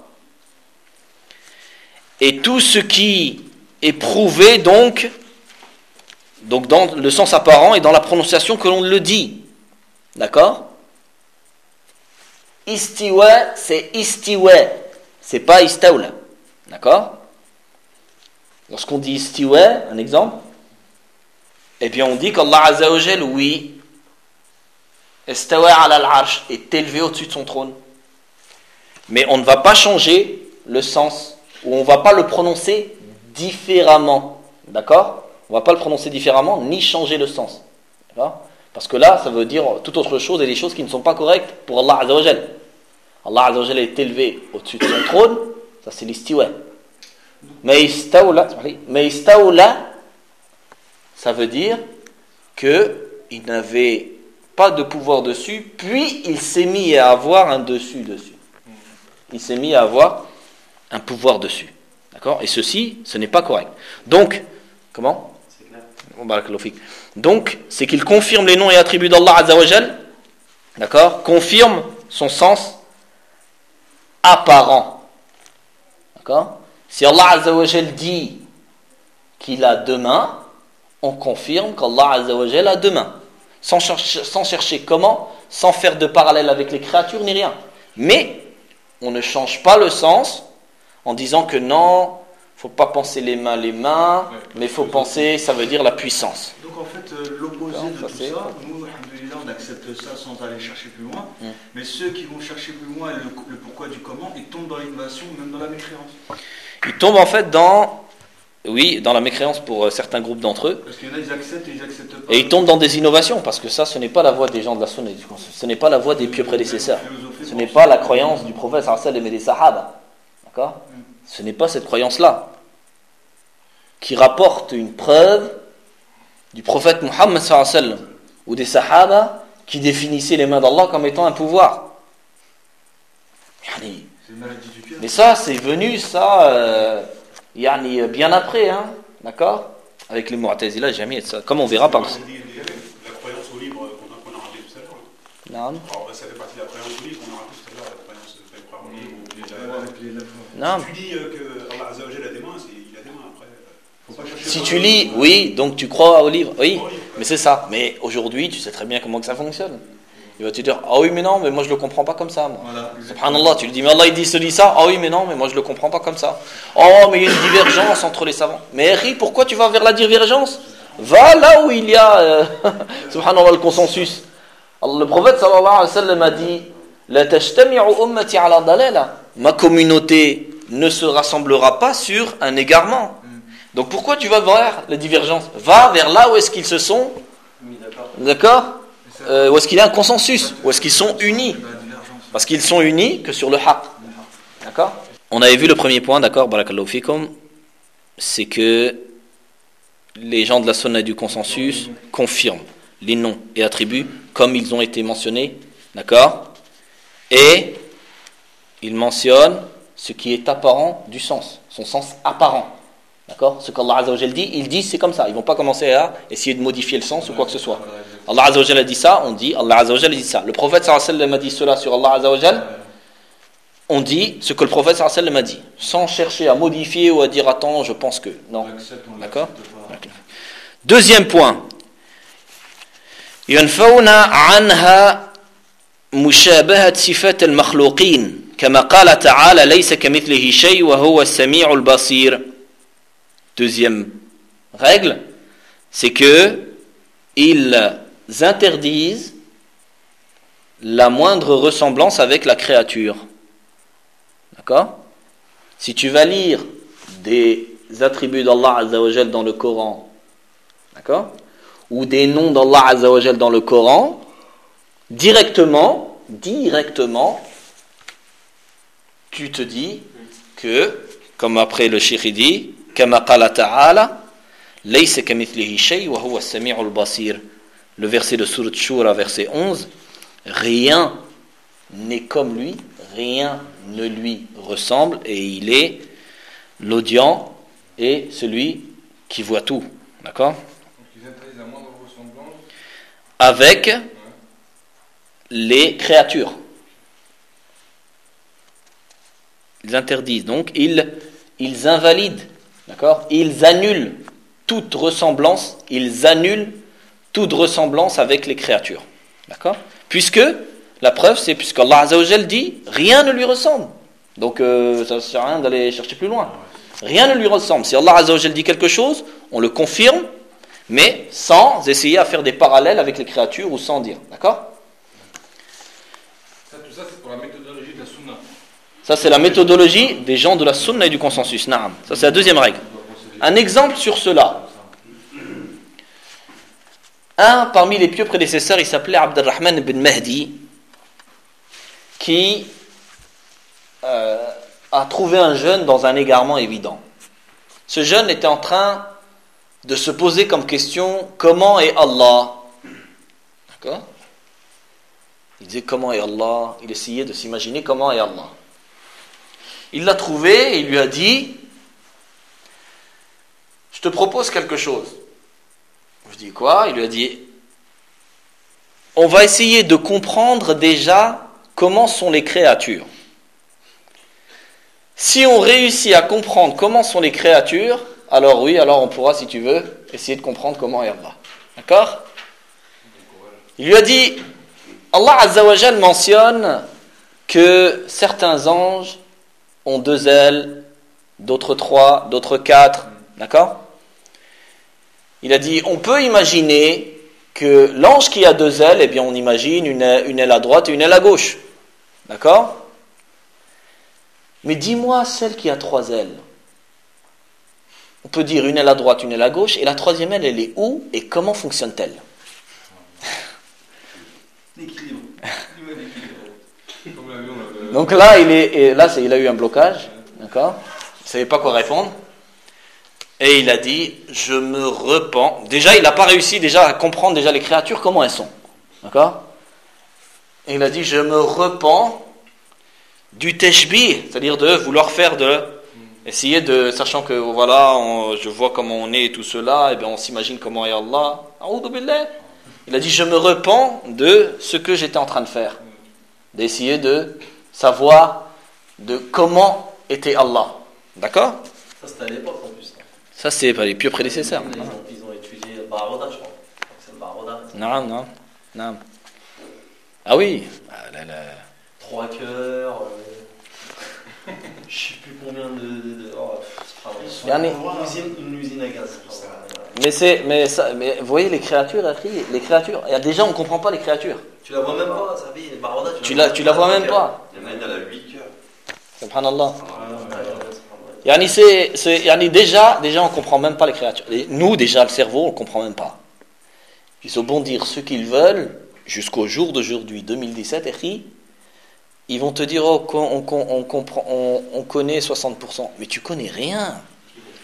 Et tout ce qui est prouvé donc, donc dans le sens apparent et dans la prononciation que l'on le dit. D'accord? Istiwa, c'est istiwa, c'est pas istawla. D'accord? Lorsqu'on dit istiwa, un exemple, eh bien on dit qu'Allah Azza wa Jal, oui, istawa ala al-arsh, est élevé au-dessus de son trône. Mais on ne va pas changer le sens, ou on ne va pas le prononcer différemment. D'accord? On ne va pas le prononcer différemment, ni changer le sens. D'accord? Parce que là, ça veut dire tout autre chose et des choses qui ne sont pas correctes pour Allah Azza wa Jal. Allah Azza wa Jal est élevé au-dessus de son trône, ça c'est l'istiwa. Mais istawla, mais istawla, ça veut dire qu'il n'avait pas de pouvoir dessus, puis il s'est mis à avoir un dessus dessus. Il s'est mis à avoir un pouvoir dessus. D'accord? Et ceci, ce n'est pas correct. Donc, comment? Donc, c'est qu'il confirme les noms et attributs d'Allah Azza wa Jal, d'accord? Confirme son sens apparent. D'accord? Si Allah Azza wa Jal dit qu'il a deux mains, on confirme qu'Allah Azza wa Jal a deux mains. Sans chercher, sans chercher comment, sans faire de parallèle avec les créatures ni rien. Mais, on ne change pas le sens en disant que non, il ne faut pas penser les mains, les mains, ouais, mais il faut penser, ça veut dire la puissance. Donc en fait, euh, l'opposé de ça, tout c'est... ça, nous, alhamdoulilah, on accepte ça sans aller chercher plus loin, mm. mais ceux qui vont chercher plus loin le, le pourquoi du comment, ils tombent dans l'innovation, même dans la mécréance. Ils tombent en fait dans, oui, dans la mécréance pour certains groupes d'entre eux. Parce qu'il y en a, ils acceptent et ils acceptent pas. Et ils tombent dans des innovations, parce que ça, ce n'est pas la voie des gens de la sunna, ce n'est pas la voie des pieux prédécesseurs. Ce n'est pas la croyance du prophète sallallahu alayhi wa sallam et des sahaba. D'accord? Mm. Ce n'est pas cette croyance-là qui rapporte une preuve du prophète Muhammad sallallahu alayhi wa sallam ou des sahaba qui définissaient les mains d'Allah comme étant un pouvoir. Yani, mais ça, c'est venu, ça, euh, yani, bien après, hein, d'accord? Avec les Mu'tazila, jamais, ça, comme on verra par... La croyance au livre qu'on a rappelé tout à l'heure. Non. Alors, ça fait partie de la croyance au livre qu'on a rappelé tout à l'heure, la croyance au livre ou les jalal. Non. Tu dis que Allah Azza wa Jal a des mains, il a des mains après. Faut pas chercher si tu lis, oui, donc tu crois au livre, oui, mais c'est ça. Mais aujourd'hui, tu sais très bien comment que ça fonctionne. Il va te dire, ah oui, mais non, mais moi je le comprends pas comme ça, moi. Voilà, subhanallah, tu lui dis, mais Allah il dit, se dit ça, ah oui, mais non, mais moi je le comprends pas comme ça. Oh, mais il y a une divergence entre les savants. Mais Ri, pourquoi tu vas vers la divergence? Va là où il y a, euh, subhanallah, le consensus. Le prophète sallallahu alayhi wa sallam a dit, la tajtami'u ummati ala dalala. Ma communauté ne se rassemblera pas sur un égarement. Donc pourquoi tu vas vers la divergence? Va vers là où est-ce qu'ils se sont, d'accord, euh, où est-ce qu'il y a un consensus, où est-ce qu'ils sont unis, parce qu'ils sont unis que sur le haqq. D'accord? On avait vu le premier point, d'accord, barakallahu fikum, c'est que les gens de la sunna et du consensus confirment les noms et attributs comme ils ont été mentionnés, d'accord? Et ils mentionnent ce qui est apparent du sens, son sens apparent, d'accord? Ce qu'Allah Azza wa Jal dit, ils disent c'est comme ça, ils ne vont pas commencer à essayer de modifier le sens ou quoi que ce soit. Allah Azza wa Jal a dit ça, on dit Allah Azza wa Jal a dit ça. Le prophète sallallahu alayhi wa sallam a dit cela sur Allah Azza wa Jal, on dit ce que le prophète sallallahu alayhi wa sallam a dit, sans chercher à modifier ou à dire attends, je pense que. Non. D'accord? Deuxième point. ينفون عنها مشابهة صفات المخلوقين كما قال تعالى ليس كمثله شيء وهو السميع البصير. Deuxième règle, c'est que ils interdisent la moindre ressemblance avec la créature. D'accord? Si tu vas lire des attributs d'Allah Azza wa Jal dans le Coran, d'accord? Ou des noms d'Allah Azza wa Jal dans le Coran, directement, directement, tu te dis que, comme après le Cheikh dit, كما قال تعالى ليس كمثله شيء وهو السميع البصير. Le verset de Sourate Shura, verset onze, rien n'est comme lui, rien ne lui ressemble, et il est l'audient et celui qui voit tout. D'accord? Avec les créatures. Ils interdisent, donc ils, ils invalident, d'accord? Ils annulent toute ressemblance, ils annulent toute ressemblance avec les créatures. D'accord? Puisque, la preuve, c'est puisque Allah Azza wa Jal dit, rien ne lui ressemble. Donc, euh, ça ne sert à rien d'aller chercher plus loin. Rien ne lui ressemble. Si Allah Azza wa Jal dit quelque chose, on le confirme, mais sans essayer à faire des parallèles avec les créatures ou sans dire. D'accord? Ça, tout ça, c'est pour la méthodologie de la sunna. Ça, c'est la méthodologie des gens de la sunna et du consensus. Naam. Ça, c'est la deuxième règle. Un exemple sur cela. Un parmi les pieux prédécesseurs, il s'appelait Abdurrahman ibn Mahdi, qui euh, a trouvé un jeune dans un égarement évident. Ce jeune était en train de se poser comme question, comment est Allah? D'accord? Il disait, comment est Allah? Il essayait de s'imaginer comment est Allah. Il l'a trouvé et il lui a dit, je te propose quelque chose. Je dis quoi? Il lui a dit, on va essayer de comprendre déjà comment sont les créatures. Si on réussit à comprendre comment sont les créatures, alors oui, alors on pourra, si tu veux, essayer de comprendre comment est Allah. D'accord? Il lui a dit, Allah Azza wa Jal mentionne que certains anges ont deux ailes, d'autres trois, d'autres quatre. D'accord? Il a dit, on peut imaginer que l'ange qui a deux ailes, eh bien on imagine une aile, une aile à droite et une aile à gauche. D'accord? Mais dis-moi celle qui a trois ailes. On peut dire une aile à droite, une aile à gauche, et la troisième aile, elle est où et comment fonctionne-t-elle? L'équilibre. Donc là, il, est, et là c'est, il a eu un blocage, d'accord? Il ne savait pas quoi répondre. Et il a dit, je me repens. Déjà, il n'a pas réussi déjà à comprendre déjà les créatures, comment elles sont. D'accord? Et il a dit, je me repens du tashbih, c'est-à-dire de vouloir faire de... Essayer de, sachant que voilà, on, je vois comment on est et tout cela, et bien on s'imagine comment est Allah. A'oudhu billah. Il a dit, je me repens de ce que j'étais en train de faire. D'essayer de savoir de comment était Allah. D'accord? Ça, c'était à l'époque en plus. Ça, c'est pas les pieux prédécesseurs. Ils ont, ils ont étudié le Baroda, je crois. C'est le Baroda. Non, non, non. Ah oui. Ah, là, là. Trois cœurs. Euh... Je ne sais plus combien de. de, de oh, c'est pas une, usine, une usine à gaz. Mais c'est, mais ça, mais vous voyez les créatures, les créatures. Il y a déjà, on ne comprend pas les créatures. Tu la vois même pas, ça fait Baroda. Tu la, tu la vois même pas. Il y en a une, elle a huit cœurs. Subhanallah. Yani c'est, c'est, yani déjà, déjà, on ne comprend même pas les créatures. Nous, déjà, le cerveau, on ne comprend même pas. Ils ont bon dire ce qu'ils veulent jusqu'au jour d'aujourd'hui, deux mille dix-sept, et ils vont te dire, oh, on, on, on, comprend, on, on connaît soixante pour cent. Mais tu connais rien.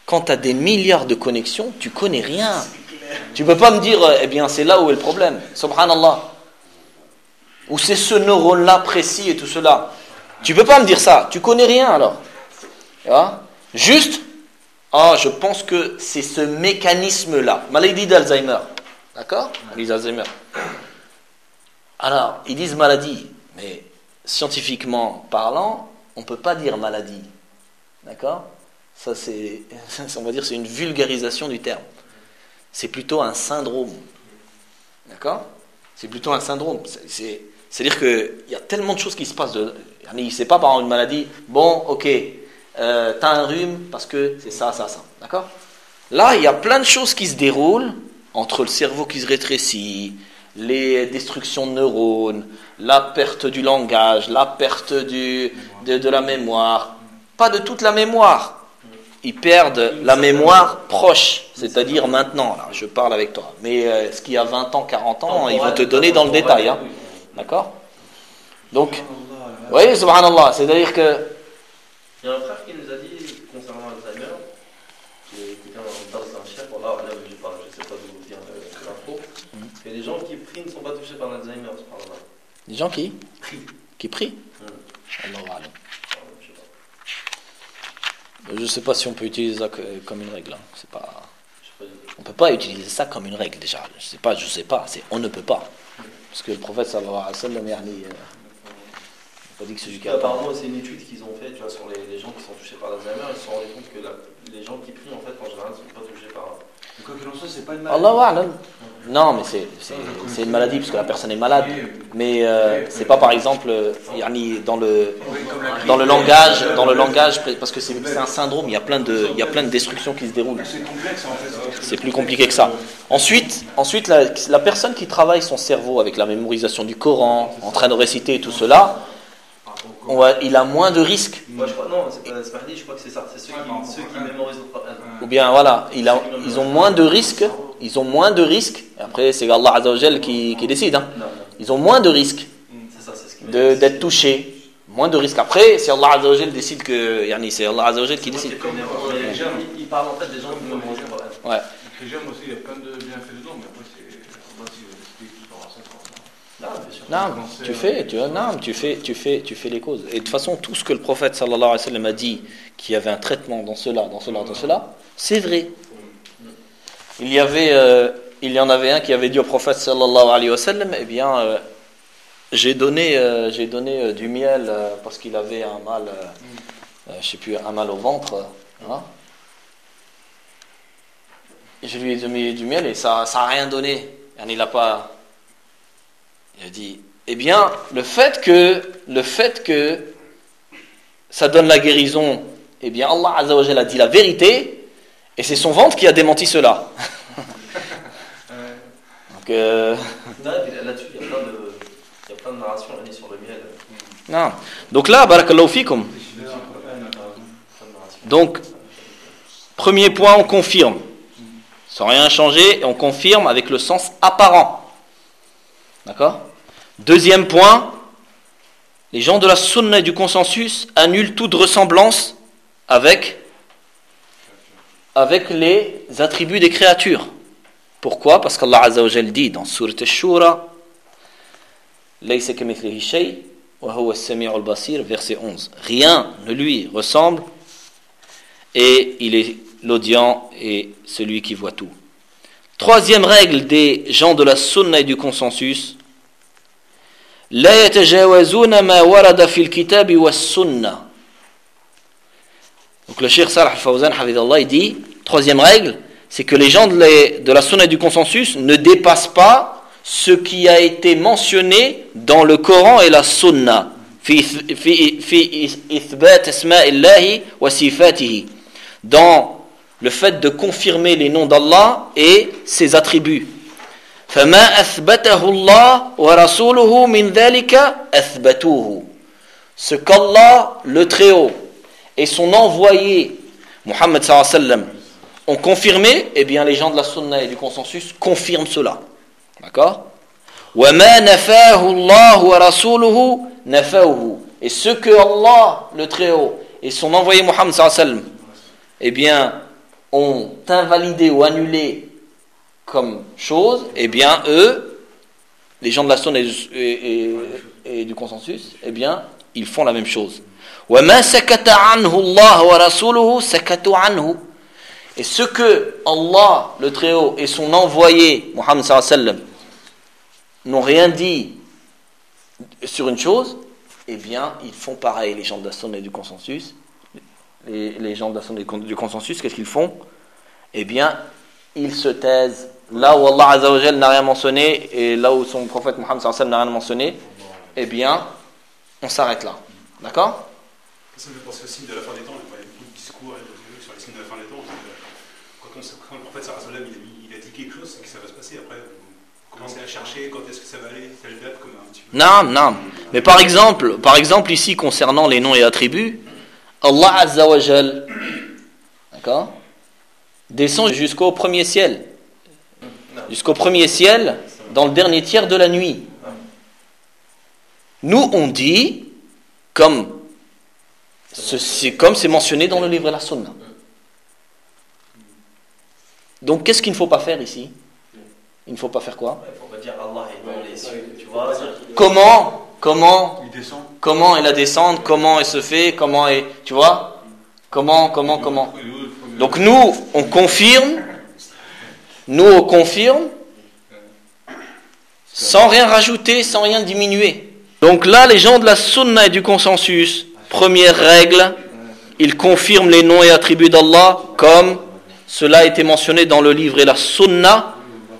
quand tu as des milliards de connexions, tu connais rien. Tu peux pas me dire, eh bien, c'est là où est le problème. Subhanallah. Ou c'est ce neurone-là précis et tout cela. Tu peux pas me dire ça. Tu connais rien alors. Tu vois? Juste, ah, je pense que c'est ce mécanisme-là. Maladie d'Alzheimer. D'accord? Maladie d'Alzheimer. Alors, ils disent maladie. Mais scientifiquement parlant, on ne peut pas dire maladie. D'accord? Ça, c'est, on va dire, c'est une vulgarisation du terme. C'est plutôt un syndrome. D'accord? C'est plutôt un syndrome. C'est, c'est, c'est-à-dire qu'il y a tellement de choses qui se passent. De, c'est pas par exemple une maladie. Bon, ok, euh, t'as un rhume parce que c'est ça, ça, ça. D'accord? Là, il y a plein de choses qui se déroulent entre le cerveau qui se rétrécit, les destructions de neurones, la perte du langage, la perte du, de, de la mémoire. Pas de toute la mémoire. Ils perdent la mémoire proche, c'est-à-dire maintenant. Là, je parle avec toi. Mais euh, ce qu'il y a vingt ans, quarante ans, ils vont te donner dans le détail. Hein. D'accord? Donc, oui, subhanallah, c'est-à-dire que... Il y a un frère qui nous a dit, concernant Alzheimer, j'ai écouté un tas d'un chef, voilà, là, je ne sais pas d'où vient l'info, que les gens qui prient ne sont pas touchés par l'Alzheimer, subhanallah. Les gens qui Prient. Qui prient Hum. Allah alam. Je ne sais pas si on peut utiliser ça comme une règle. Hein. C'est pas... On ne peut pas utiliser ça comme une règle déjà. Je ne sais pas, je sais pas. C'est on ne peut pas. Parce que le prophète sallallahu alayhi wa sallam n'a pas dit que c'est du cas. Apparemment, c'est une étude qu'ils ont faite, tu vois, sur les, les gens qui sont touchés par l'Alzheimer. Ils se sont rendus compte que la, les gens qui prient, en fait, en général, ne sont pas touchés par. Quoi qu'il en soit, c'est pas une maladie. Allah alam. Non, mais c'est, c'est, c'est une maladie parce que la personne est malade. Mais euh, c'est pas par exemple yani, dans le dans le langage, dans le langage parce que c'est, c'est un syndrome. Il y a plein de il y a plein de destructions qui se déroulent. C'est complexe en fait. C'est plus compliqué que ça. Ensuite, ensuite la, la personne qui travaille son cerveau avec la mémorisation du Coran, en train de réciter et tout cela, on va, il a moins de risques. Moi, je crois, non, c'est pas, c'est pas dit, je crois que c'est ça. C'est ceux qui, ceux qui mémorisent le Coran. Ou bien voilà, il a, ils ont moins de risques. Ils ont moins de risques. Après, c'est Allah Azza wa Jal qui, qui décide. Hein. Ils ont moins de risques c'est ça, c'est ce qui de, d'être touchés. Moins de risques. Après, si Allah Azza wa Jal décide que, yani, c'est Allah Azza wa Jal qui décide. Il parle en fait des gens qui mémorisent le Coran. Ouais. Les germes aussi, il y a plein de bienfaits dedans, mais après, c'est. On va expliquer tout par ça. Non, bien sûr. Non, tu fais, tu, non, tu fais, tu fais, tu fais les causes. Et de toute façon, tout ce que le prophète sallallahu alayhi wa sallam a dit, qu'il y avait un traitement dans cela, dans cela, dans cela, c'est vrai. Il y avait, euh, il y en avait un qui avait dit au prophète sallallahu alayhi wa sallam, eh bien, euh, j'ai donné, euh, j'ai donné euh, du miel euh, parce qu'il avait un mal, euh, euh, je sais plus, un mal au ventre. Euh, hein. Et je lui ai donné du miel et ça, ça a rien donné. Il n'a pas. Il a dit, eh bien, le fait que, le fait que ça donne la guérison, eh bien, Allah Azza wa Jalla a dit la vérité, et c'est son ventre qui a démenti cela. Donc, euh... non, là-dessus, il y a plein de, il y a plein de narrations là, sur le miel. Non. Donc là, barakallahu fikum. Donc, premier point, on confirme. Sans rien changer, on confirme avec le sens apparent. D'accord? Deuxième point, les gens de la sunna et du consensus annulent toute ressemblance avec, avec les attributs des créatures. Pourquoi? Parce qu'Allah Azza wa Jal dit dans Surat Ash-Shura, Laysa kamithlihi shay wa huwa as-sami'ul basir, verset onze. Rien ne lui ressemble et il est l'audient et celui qui voit tout. Troisième règle des gens de la sunna et du consensus, لا يتجاوزون ما ورد في الكتاب والسنة. Donc le Cheikh Salah Al-Fawzan Hafidhallah, il dit, troisième règle, c'est que les gens de, les, de la sunna et du consensus ne dépassent pas ce qui a été mentionné dans le Coran et la sunna في في إثبات أسماء الله وصفاته, dans le fait de confirmer les noms d'Allah et ses attributs. فما أثبته الله ورسوله من ذلك أثبتوه. Ce qu'Allah, le Très-Haut, et son envoyé, Muhammad sallallahu alayhi wa sallam, ont confirmé, eh bien les gens de la sunna et du consensus confirment cela. D'accord? وما نفاه الله ورسوله نفوه. Et ce que Allah, le Très-Haut, et son envoyé Muhammad sallallahu alayhi wa sallam, eh bien, ont invalidé ou annulé comme chose, eh bien, eux, les gens de la sunna et, et, et, et du consensus, eh bien, ils font la même chose. وَمَا سَكَتَ عَنْهُ اللَّهُ وَرَسُولُهُ سَكَتُوا عَنْهُ. Et ce que Allah, le Très-Haut, et son envoyé, Muhammad sallallahu alayhi wa sallam, n'ont rien dit sur une chose, eh bien, ils font pareil, les gens de la sunna et du consensus. Les, les gens de la sunna et du consensus, qu'est-ce qu'ils font? Eh bien, ils se taisent. Là où Allah Azza wa Jal n'a rien mentionné, et là où son prophète Muhammad sallallahu alayhi wa sallam n'a rien mentionné, eh bien, on s'arrête là. D'accord? Ça me fait penser au signe de la fin des temps. Il y a beaucoup de discours sur les signes de la fin des temps. Quand, on, quand le prophète sallallahu alayhi wa sallam il a, il a dit quelque chose, c'est que ça va se passer. Après, vous commencez à chercher quand est-ce que ça va aller, telle date, comme un petit peu. Non, non. Mais par exemple, par exemple ici, concernant les noms et attributs, Allah Azza wa Jal, d'accord, descend jusqu'au premier ciel. Jusqu'au premier ciel, dans le dernier tiers de la nuit. Nous, on dit, comme c'est comme c'est mentionné dans le livre de la Sunna. Donc, qu'est-ce qu'il ne faut pas faire ici? Il ne faut pas faire quoi? Il ne faut pas dire Allah est dans les cieux, tu vois. Comment, comment, Il descend. comment est la descente? Comment elle se fait? Comment est, tu vois? Comment, comment, comment? Donc nous, on confirme, nous on confirme, sans rien rajouter, sans rien diminuer. Donc là, les gens de la Sunna et du consensus, première règle, ils confirment les noms et attributs d'Allah comme cela a été mentionné dans le livre et la Sunna,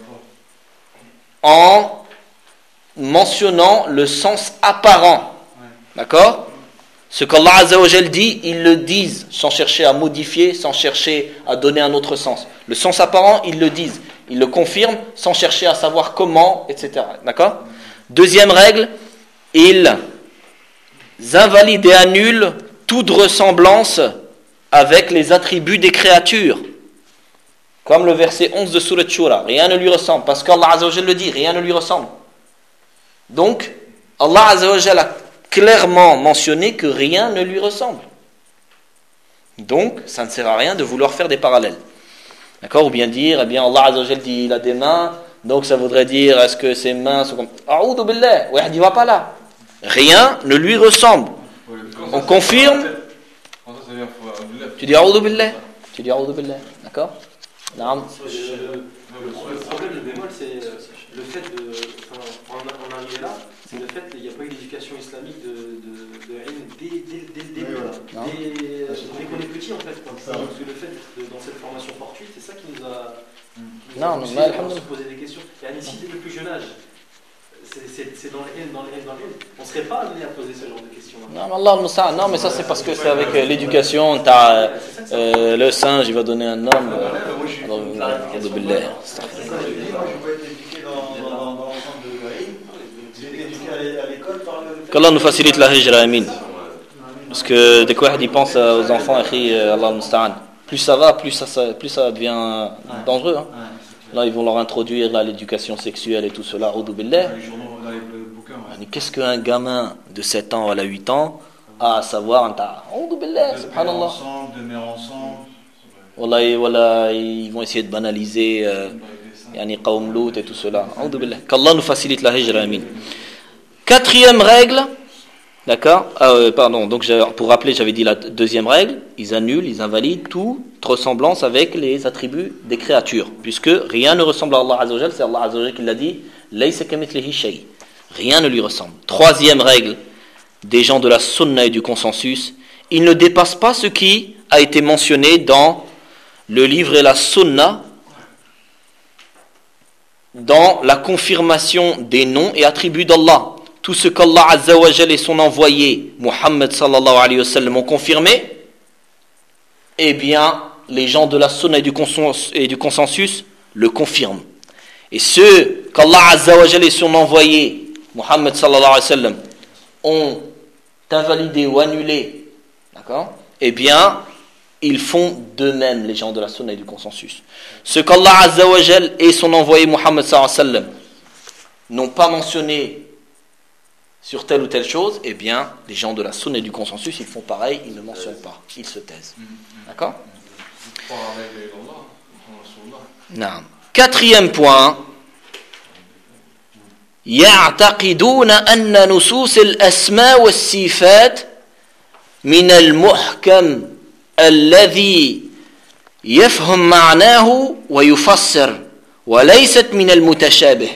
en mentionnant le sens apparent. D'accord? Ce qu'Allah Azza wa Jal dit, ils le disent sans chercher à modifier, sans chercher à donner un autre sens. Le sens apparent, ils le disent. Ils le confirment sans chercher à savoir comment, et cetera. D'accord? Deuxième règle, ils invalident et annulent toute ressemblance avec les attributs des créatures. Comme le verset onze de Surat Shura, rien ne lui ressemble, parce qu'Allah Azza wa Jal le dit, rien ne lui ressemble. Donc, Allah Azza wa Jal a clairement mentionné que rien ne lui ressemble. Donc, ça ne sert à rien de vouloir faire des parallèles. D'accord? Ou bien dire, eh bien, Allah Azza wa Jal dit, il a des mains, donc ça voudrait dire, est-ce que ses mains sont comme... A'oudou billah, ouais, il va pas là. Rien ne lui ressemble. On confirme. Tu dis A'oudou billah. Tu dis A'oudou billah. D'accord? Non. Le problème de bémol, c'est le fait de. Enfin, en arriver là, c'est le fait qu'il n'y a pas eu d'éducation islamique de, de, de ilm dès, dès, dès le début. Dès, dès qu'on est petit, en fait. Quoi. Parce que le fait de, dans cette formation fortuite, c'est ça qui nous a. Qui nous non, a non, poussé mais à se poser des questions. Et à ici, dès le plus jeune âge, c'est dans le ilm, dans le ilm, dans le ilm. On ne serait pas amené à poser ce genre de questions. Non, mais Allah Moussa, non, mais ça c'est parce que c'est avec euh, l'éducation. T'as euh, le singe, il va donner un homme. Alors, A'oudou billah. Moi, je ne peux être éduqué dans l'ensemble de l'Aïn. J'ai été éduqué à l'école par le. Qu'Allah nous facilite la hijra, amin. Parce que dès qu'il pense aux enfants, Allah Musta'an, plus ça va, plus ça, plus ça devient dangereux. Hein. Là, ils vont leur introduire là, l'éducation sexuelle et tout cela. A'oudou billah. Qu'est-ce qu'un gamin de sept ans à huit ans a à savoir? A'oudou billah, subhanallah. Ensemble, de mère ensemble. Wallahi, voilà, ils vont essayer de banaliser euh, yani Qawm Lut et tout cela. A'oudou billah. Qu'Allah nous facilite la hijra, amin. Quatrième règle, d'accord, ah, euh, pardon, donc pour rappeler, j'avais dit la deuxième règle, ils annulent, ils invalident toute ressemblance avec les attributs des créatures, puisque rien ne ressemble à Allah Azza wa Jal, c'est Allah Azza wa Jal qui l'a dit, laysa kamithlihi shay, rien ne lui ressemble. Troisième règle des gens de la sunna et du consensus, ils ne dépassent pas ce qui a été mentionné dans le livre et la sunna, dans la confirmation des noms et attributs d'Allah. Tout ce qu'Allah Azza wa Jal et son envoyé, Muhammad sallallahu alayhi wa sallam, ont confirmé, eh bien, les gens de la sunna et du consensus, et du consensus le confirment. Et ceux qu'Allah Azza wa Jal et son envoyé, Muhammad sallallahu alayhi wa sallam, ont invalidé ou annulé, d'accord, eh bien, ils font d'eux-mêmes, les gens de la sunna et du consensus. Ce qu'Allah Azza wa Jal et son envoyé Muhammad sallallahu alayhi wa sallam n'ont pas mentionné sur telle ou telle chose, eh bien, les gens de la sunna et du consensus, ils font pareil, ils ne mentionnent pas, ils se taisent. D'accord? Non. Quatrième point. يعتقدون أن نصوص الأسماء والصفات من المحكم الذي يفهم معناه ويفسر وليست من المتشابه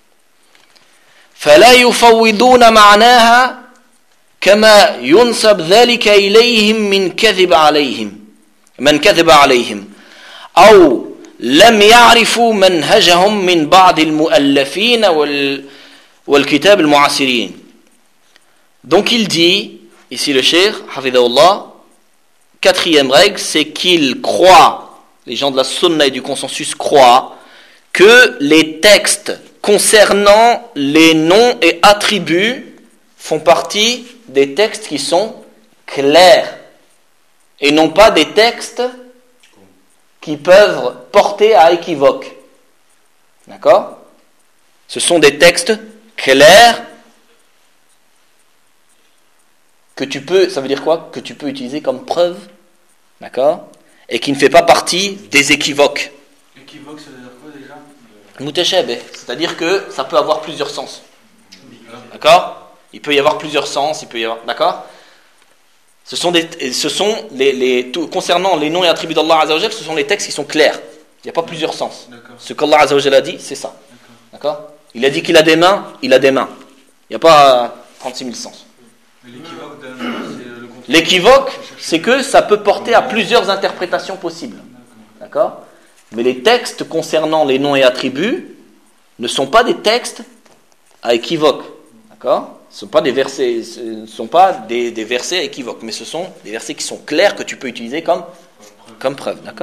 فلا يفوضون معناها كما ينسب ذلك إليهم من كذب عليهم من كذب عليهم أو لم يعرفوا منهجهم من بعض المؤلفين وال والكتاب المعاصرين. Donc il dit, ici le cheikh, hafidahullah, quatrième règle, c'est qu'ils croient, les gens de la sunna et du consensus croient, que les textes concernant les noms et attributs font partie des textes qui sont clairs et non pas des textes qui peuvent porter à équivoque. D'accord ? Ce sont des textes clairs que tu peux, ça veut dire quoi ? Que tu peux utiliser comme preuve, d'accord ? Et qui ne fait pas partie des équivoques. Équivoque, ça veut dire quoi déjà ? Mutashabih, c'est-à-dire que ça peut avoir plusieurs sens. D'accord ? Il peut y avoir plusieurs sens, il peut y avoir, d'accord ? Ce sont des, ce sont les, les tout, concernant les noms et attributs d'Allah Azza wa Jal, ce sont les textes qui sont clairs. Il n'y a pas plusieurs sens. D'accord. Ce qu'Allah Azza wa Jal a dit, c'est ça. D'accord. D'accord ? Il a dit qu'il a des mains, il a des mains. Il n'y a pas trente-six mille sens. Mais l'équivoque, d'un mot, c'est le contraire. L'équivoque, c'est que ça peut porter à plusieurs interprétations possibles. D'accord ? D'accord ? Mais les textes concernant les noms et attributs ne sont pas des textes à équivoque. D'accord ? Ce ne sont pas des versets, ce ne sont pas des, des versets à équivoque, mais ce sont des versets qui sont clairs que tu peux utiliser comme, comme preuve. D'accord ?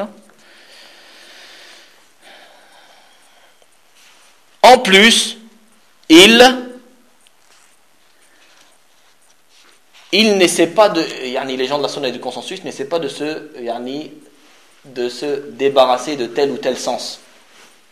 En plus, il, il n'essaie pas de, yani les gens de la sunna et du consensus n'essaient pas de se, yani, de se débarrasser de tel ou tel sens. D'accord ?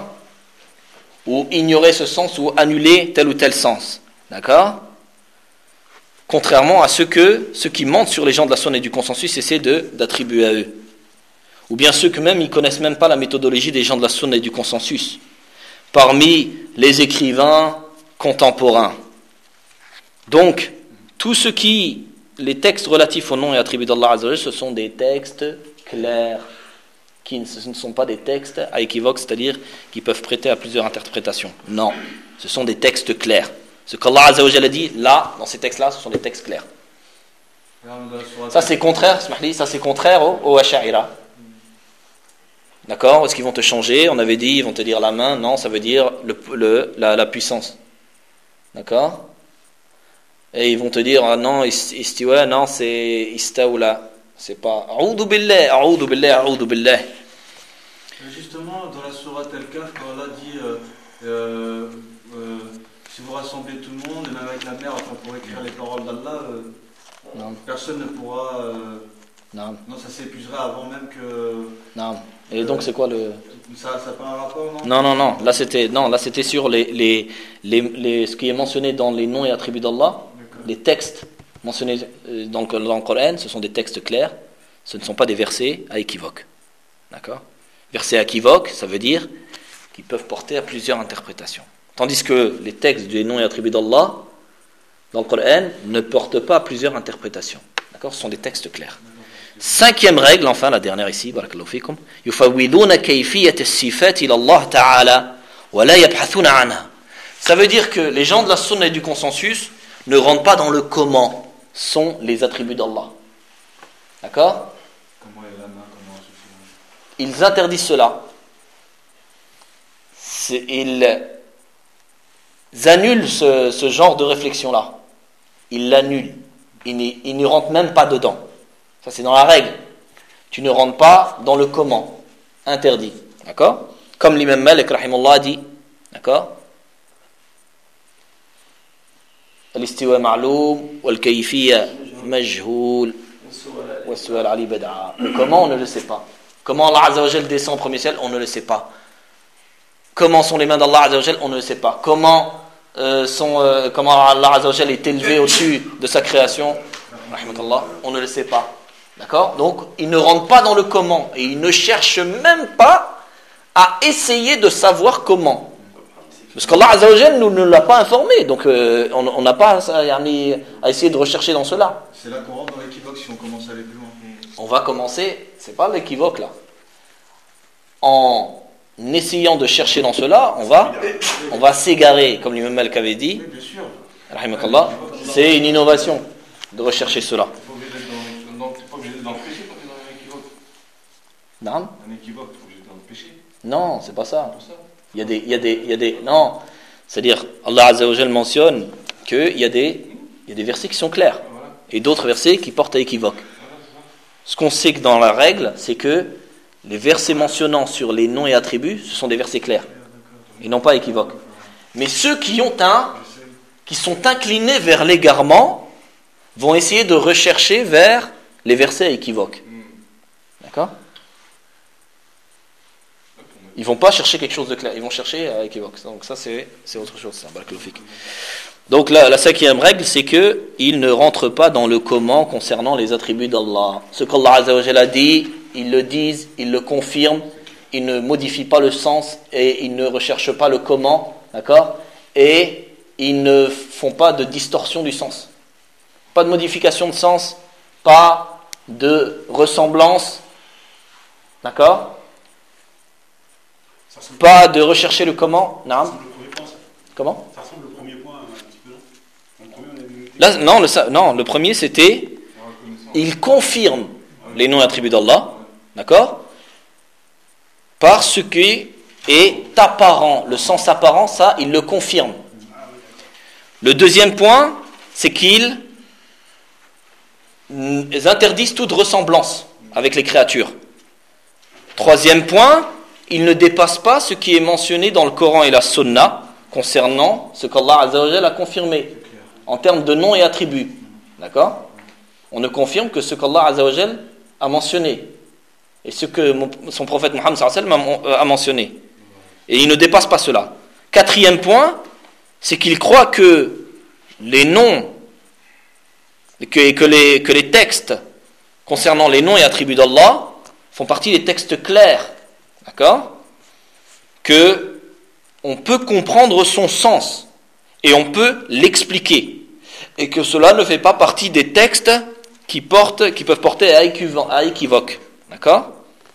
Ou ignorer ce sens ou annuler tel ou tel sens. D'accord ? Contrairement à ce que ceux qui mentent sur les gens de la sunna et du consensus essaient de, d'attribuer à eux. Ou bien ceux que même ils ne connaissent même pas la méthodologie des gens de la sunna et du consensus. Parmi les écrivains contemporains. Donc, tout ce qui, les textes relatifs au nom et attributs d'Allah Azza wa Jal, ce sont des textes clairs, qui ne, ce ne sont pas des textes à équivoque, c'est-à-dire qui peuvent prêter à plusieurs interprétations. Non, ce sont des textes clairs. Ce qu'Allah Azza wa Jal a dit, là, dans ces textes-là, ce sont des textes clairs. Ça c'est contraire, ça c'est contraire au, au Ash'ira. D'accord ? Est-ce qu'ils vont te changer ? On avait dit, ils vont te dire la main. Non, ça veut dire le, le, la, la puissance. D'accord ? Et ils vont te dire, ah non, istiwa, non, c'est istawla. C'est pas a'oudhu billah, a'oudhu billah, a'oudhu billah. Justement, dans la sourate Al-Kahf, quand Allah dit euh, euh, euh, si vous rassemblez tout le monde, et même avec la mer, enfin, pour écrire les paroles d'Allah, euh, non. Personne ne pourra. Euh, non. Non, ça s'épuisera avant même que. Non. Et donc c'est quoi le. Ça n'a pas un rapport, non ? Non, non, non. Là c'était, non, là c'était sur les, les, les, les, ce qui est mentionné dans les noms et attributs d'Allah. D'accord. Les textes mentionnés dans le, dans le Coran, ce sont des textes clairs. Ce ne sont pas des versets à équivoque. D'accord ? Versets à équivoque, ça veut dire qu'ils peuvent porter à plusieurs interprétations. Tandis que les textes des noms et attributs d'Allah, dans le Coran, ne portent pas à plusieurs interprétations. D'accord ? Ce sont des textes clairs. Cinquième règle, enfin la dernière ici, barakallahu fikum, yufawwiduna kayfiyat as-sifat ila Allah ta'ala wa la yabhathuna anha. Ça veut dire que les gens de la sunna et du consensus ne rentrent pas dans le comment sont les attributs d'Allah. D'accord ? Comment est la main, comment Ils interdisent cela. C'est, ils annulent ce, ce genre de réflexion-là. Ils l'annulent. Ils n'y, ils n'y rentrent même pas dedans. Ça, c'est dans la règle. Tu ne rentres pas dans le comment. Interdit. D'accord ? Comme l'imam Malik, rahimahullah, dit. D'accord ? Al-istiwa ma'loum, wal-kayfiyya majhoul, wal-su'al ali bad'a. Le comment, on ne le sait pas. Comment Allah Azza wa Jal descend au premier ciel, on ne le sait pas. Comment sont les mains d'Allah Azza wa Jal, on ne le sait pas. Comment, euh, sont, euh, comment Allah Azza wa Jal est élevé au-dessus de sa création, on ne le sait pas. D'accord? Donc, ils ne rentrent pas dans le comment. Et ils ne cherchent même pas à essayer de savoir comment. Parce qu'Allah Azza wa Jal nous ne l'a pas informé. Donc, euh, on n'a pas à, à essayer de rechercher dans cela. C'est là qu'on rentre dans l'équivoque si on commence à aller plus loin. On va commencer, c'est pas l'équivoque là. En essayant de chercher dans cela, on va, on va s'égarer, comme l'imam Malik avait dit. Oui, bien sûr. Rahimakallah, c'est une innovation de rechercher cela. Tu n'es pas obligé d'être dans le péché quand tu es dans un équivoque. Non, Un équivoque, tu es obligé d'être dans le péché. non, c'est pas ça. Pour ça. Il y a des, il y a des, il y a des, non. C'est-à-dire, Allah Azza wa Jal mentionne qu'il y a des, il y a des versets qui sont clairs Voilà. et d'autres versets qui portent à équivoque. Voilà, c'est ça. Ce qu'on sait que dans la règle, c'est que les versets mentionnant sur les noms et attributs, ce sont des versets clairs et non pas équivoques. Mais ceux qui ont un, qui sont inclinés vers l'égarement, vont essayer de rechercher vers les versets à équivoque. D'accord? Ils vont pas chercher quelque chose de clair, ils vont chercher à équivoque. Donc ça c'est, c'est autre chose. Ça. Donc la, la cinquième règle, c'est que ils ne rentrent pas dans le comment concernant les attributs d'Allah. Ce qu'Allah Azza wa Jalla a dit, ils le disent, ils le confirment, ils ne modifient pas le sens et ils ne recherchent pas le comment, d'accord? Et ils ne font pas de distorsion du sens. Pas de modification de sens, pas de ressemblance, d'accord? Pas de rechercher le comment. Ça Non. ressemble au premier point, ça. Comment? Ça ressemble au premier point un petit peu, non? Dans le premier, on avait noté- Là, non, le, non, le premier c'était, il confirme les noms et attributs d'Allah, d'accord? Par ce qui est apparent, le sens apparent, ça, il le confirme. Le deuxième point, c'est qu'ils ils interdisent toute ressemblance avec les créatures. Troisième point, ils ne dépassent pas ce qui est mentionné dans le Coran et la Sunna concernant ce qu'Allah Azza wa Jalla a confirmé en termes de noms et attributs. D'accord? On ne confirme que ce qu'Allah Azza wa Jalla a mentionné et ce que son prophète Mohammed sallallahu alayhi wa sallam a mentionné. Et ils ne dépassent pas cela. Quatrième point, c'est qu'ils croient que les noms que, que, les, que les textes concernant les noms et attributs d'Allah font partie des textes clairs, d'accord? Que on peut comprendre son sens et on peut l'expliquer, et que cela ne fait pas partie des textes qui portent, qui peuvent porter à équivoque, à équivoque, d'accord?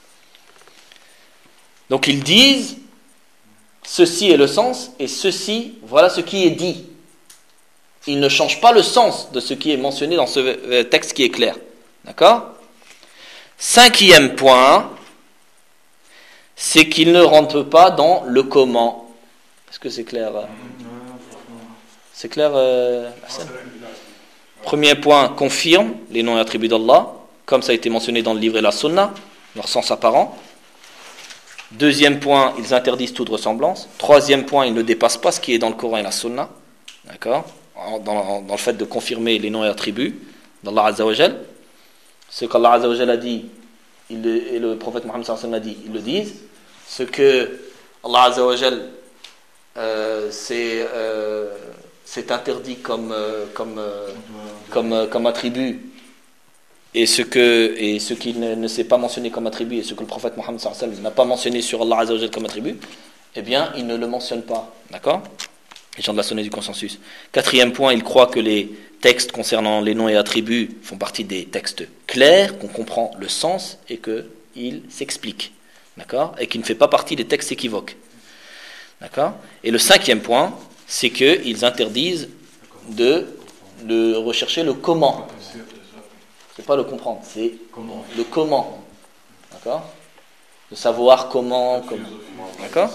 Donc ils disent ceci est le sens et ceci, voilà ce qui est dit. Il ne change pas le sens de ce qui est mentionné dans ce texte qui est clair. D'accord? Cinquième point, c'est qu'il ne rentre pas dans le comment. Est-ce que c'est clair? C'est clair euh, Premier point, confirme les noms et attributs d'Allah, comme ça a été mentionné dans le livre et la Sunna, leur sens apparent. Deuxième point, ils interdisent toute ressemblance. Troisième point, ils ne dépassent pas ce qui est dans le Coran et la Sunna. D'accord? Dans, dans le fait de confirmer les noms et attributs d'Allah Azza wa Jal. Ce qu'Allah Azza wa Jal a dit il le, et le prophète Mohammed sallallahu alayhi wa sallam a dit, ils le disent. Ce que Allah Azza wa Jal euh, c'est, euh, c'est interdit comme, euh, comme, euh, comme, euh, comme attribut, et ce, que, et ce qui ne, ne s'est pas mentionné comme attribut, et ce que le prophète Mohammed sallallahu alayhi wa sallam n'a pas mentionné sur Allah Azza wa Jal comme attribut, eh bien il ne le mentionne pas. D'accord? Les gens de la Sunna du consensus. Quatrième point, ils croient que les textes concernant les noms et attributs font partie des textes clairs, qu'on comprend le sens et qu'ils s'expliquent. D'accord? Et qui ne fait pas partie des textes équivoques. D'accord? Et le cinquième point, c'est qu'ils interdisent de, de rechercher le comment. C'est pas le comprendre, c'est le comment. D'accord? De savoir comment. comment. D'accord?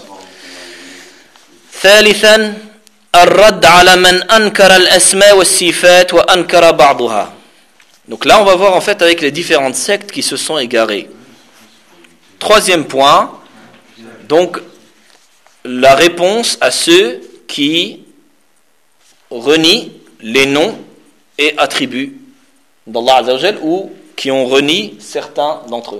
ثالثا الرد على من أنكر الأسماء والصفات وأنكر بعضها. Donc là on va voir en fait avec les différentes sectes qui se sont égarées. Troisième point, donc la réponse à ceux qui renient les noms et attributs d'Allah Azza wa Jal ou qui ont renié certains d'entre eux.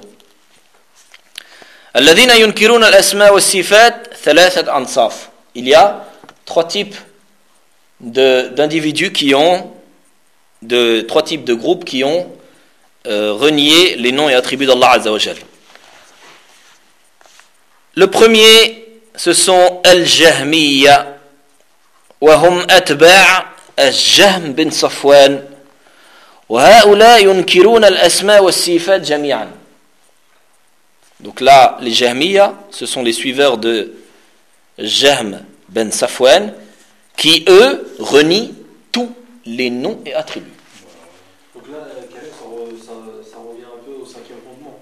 الذين ينكرون الأسماء والصفات ثلاثة أنصاف. Il y a trois types de, d'individus qui ont, de, trois types de groupes qui ont euh, renier les noms et attributs d'Allah Azza wa Jal. Le premier, ce sont Al-Jahmiyya, wa hum atba' Al-Jahm bin Safwan, wa ha'ula yunkiruna al-asma wa as-sifat jami'an. Donc là, les Jahmiyya, ce sont les suiveurs de Jahm ben Safwan, qui eux renient tous les noms et attributs. Donc là, ça, ça, ça revient un peu au cinquième fondement.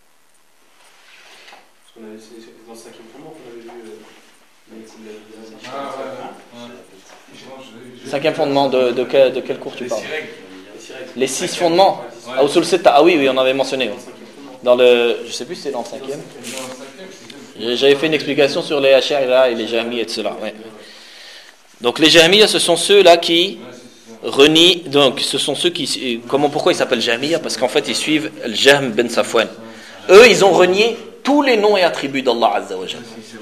Parce qu'on avait, c'est dans le cinquième fondement qu'on avait vu. Euh, ah, ouais, ouais. Cinquième fondement de, de, quel, de quel cours tu parles? Les six Cinquième. fondements. Ouais. Ah, usul sitta. Ah oui, oui, on avait mentionné. Oui. Dans le, je sais plus si c'est dans le cinquième. J'avais fait une explication sur les Ash'ari et les Jahmi et cela. Ouais. Donc les Jahmiya, ce sont ceux-là qui renient. Donc ce sont ceux qui. Comment, pourquoi ils s'appellent Jahmiya? Parce qu'en fait ils suivent Al-Jahm ben Safwan. Eux, ils ont renié tous les noms et attributs d'Allah Azza wa Jal.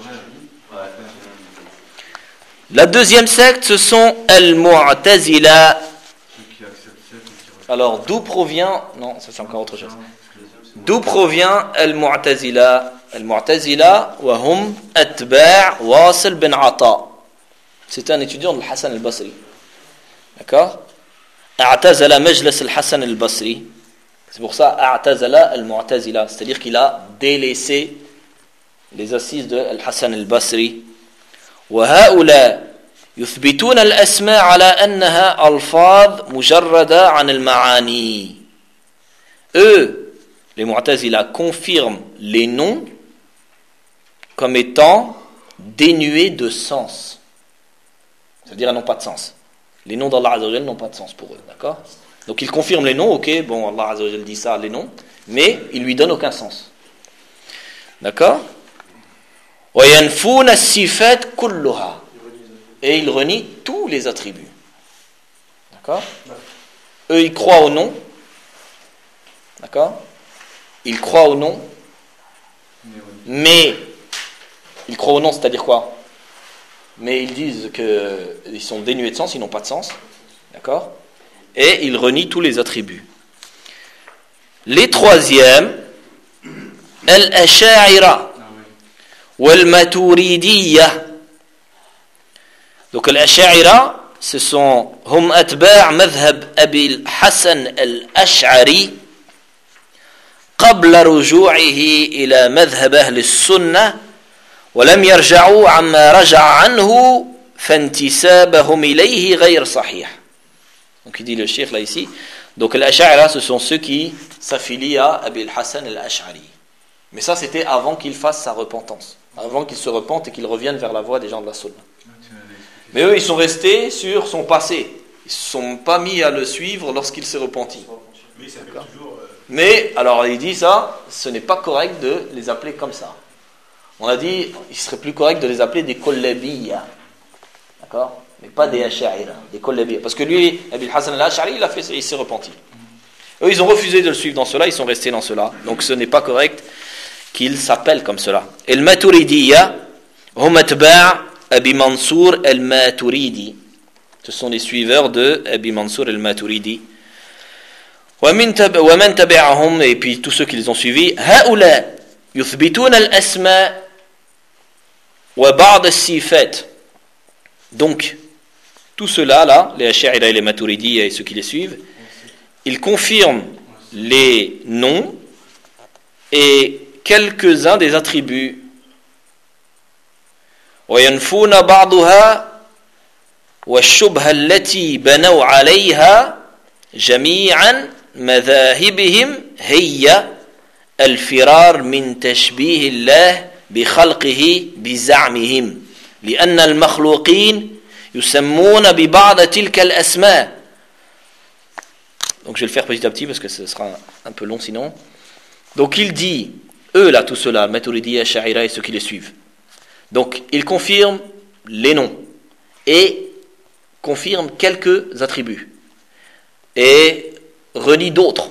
La deuxième secte, ce sont Al-Mu'tazila. Alors d'où provient. Non, ça c'est encore autre chose. D'où provient Al-Mu'tazila? Al-Mu'tazila wa hum atba' Wasil bin Ata. C'est un étudiant de Hassan al-Basri. D'accord? A'tazala majlis al-Hassan al-Basri. C'est pour ça A'tazala al-Mu'tazila, c'est-à-dire qu'il a délaissé les assises de al-Hassan al-Basri. Wa ha'ula yuthbituna al-asma' ala annaha alfaz mujarrada 'an al-ma'ani. Eux, les Mu'tazila confirment les noms comme étant dénués de sens. C'est-à-dire elles n'ont pas de sens. Les noms d'Allah Azza wa Jal n'ont pas de sens pour eux, d'accord? Donc ils confirment les noms, ok, bon, Allah Azza wa Jal dit ça, les noms, mais ils ne lui donnent aucun sens. D'accord? وَيَنْفُونَ الصِّفَاتِ كُلُّهَا. Et ils renient tous les attributs. D'accord? Eux, ils croient au nom. D'accord? Ils croient au nom, mais ils croient au nom, c'est-à-dire quoi? Mais ils disent qu'ils sont dénués de sens, ils n'ont pas de sens. D'accord? Et ils renient tous les attributs. Les troisièmes, Al-Asha'ira wal-Maturidiyya. Donc Al-Asha'ira, ce sont hum atba' madhhab Abi al-Hasan al-Ash'ari قبل رجوعه إلى مذهب أهل السنة ولم يرجعوا عما رجع عنه فانتسابهم إليه غير صحيح. Donc il dit le cheikh là ici. Donc l'Ash'ari, ce sont ceux qui s'affilient à Abi al-Hasan al-Ash'ari. Mais ça c'était avant qu'il fasse sa repentance, avant qu'il se repente et qu'il revienne vers la voie des gens de la Sunna. Mais eux ils sont restés sur son passé. Ils ne se sont pas mis à le suivre lorsqu'il s'est repenti. Oui, ça fait toujours. Euh... Mais, alors il dit ça, ce n'est pas correct de les appeler comme ça. On a dit, il serait plus correct de les appeler des Kollabiyya. D'accord? Mais pas des Ash'ari, des Kollabiyya. Parce que lui, Abi al-Hasan al-Ash'ari, il, a fait, il s'est repenti. Eux, ils ont refusé de le suivre dans cela, ils sont restés dans cela. Donc ce n'est pas correct qu'ils s'appellent comme cela. Et le Maturidiyya, hum atba' Abi Mansour al-Maturidi. Ce sont les suiveurs de Abi Mansour al-Maturidi. ومن تبعهم et puis tous ceux qui les ont suivis هؤلاء يثبتون الأسماء وبعض الصفات. Donc tous ceux-là là, les Ash'ari et les Maturidi et ceux qui les suivent, ils confirment les noms et quelques-uns des attributs. وينفون بعضها والشبهة التي بنوا عليها جميعا مذاهبهم هي الفرار من تشبيه الله بخلقه بزعمهم لأن المخلوقين يسمون ببعض تلك الأسماء. Donc je vais le faire petit à petit parce que ce sera un peu long sinon. Donc il dit, eux là, tous ceux-là, Maturidi, Ash'ari et ceux qui les suivent. Donc ils confirment les noms et confirment quelques attributs et renient d'autres.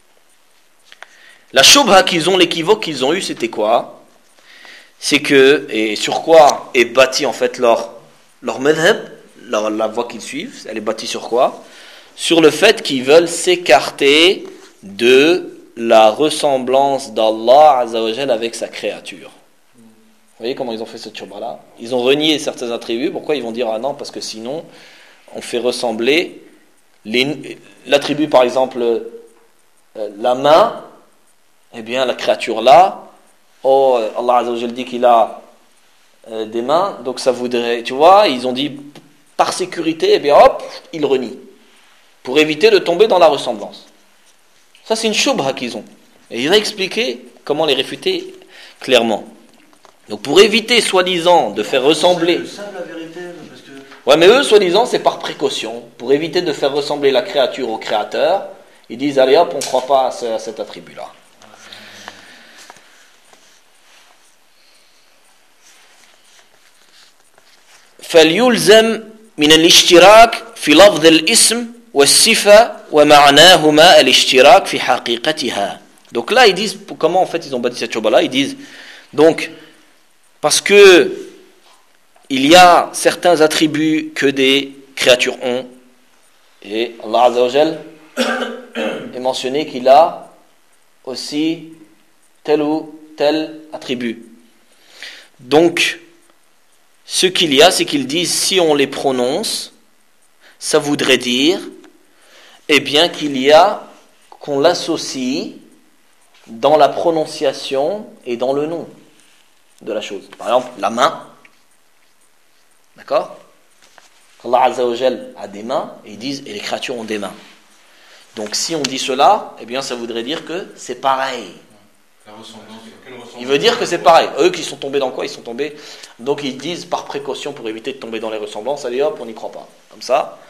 La shubha qu'ils ont, l'équivoque qu'ils ont eu, c'était quoi? C'est que, et sur quoi est bâti en fait leur, leur madhab, leur, la voie qu'ils suivent, elle est bâtie sur quoi? Sur le fait qu'ils veulent s'écarter de la ressemblance d'Allah Azza wa Jal avec sa créature. Vous voyez comment ils ont fait cette shubha-là? Ils ont renié certains attributs. Pourquoi ils vont dire ah non, parce que sinon on fait ressembler les, l'attribut par exemple euh, la main, eh bien la créature là, oh Allah Azza wa Jal dit qu'il a euh, des mains, donc ça voudrait, tu vois, ils ont dit par sécurité, eh bien hop, ils renient pour éviter de tomber dans la ressemblance. Ça c'est une shubha qu'ils ont. Et il va expliquer comment les réfuter clairement. Donc pour éviter soi-disant de faire ressembler... C'est ça la vérité, parce que... Ouais, mais eux, soi-disant, c'est par précaution. Pour éviter de faire ressembler la créature au créateur, ils disent, allez hop, on ne croit pas à, ce, à cet attribut-là. فليلزم من الاشتراك في لفظ الاسم والصفة ومعناهما الاشتراك في حقيقتها. Donc là, ils disent, comment en fait ils ont bâti cette choba-là? Ils disent, donc... Parce que il y a certains attributs que des créatures ont, et Allah Azza wa Jal est mentionné qu'il a aussi tel ou tel attribut. Donc, ce qu'il y a, c'est qu'ils disent si on les prononce, ça voudrait dire, eh bien qu'il y a qu'on l'associe dans la prononciation et dans le nom de la chose. Par exemple, la main. D'accord? Allah Azza wa Jal a des mains, et ils disent, et les créatures ont des mains. Donc si on dit cela, eh bien ça voudrait dire que c'est pareil. La ressemblance, aucune ressemblance. Il veut dire que c'est pareil. Eux qui sont tombés dans quoi? Ils sont tombés. Donc ils disent par précaution pour éviter de tomber dans les ressemblances, allez hop, on n'y croit pas. Comme ça.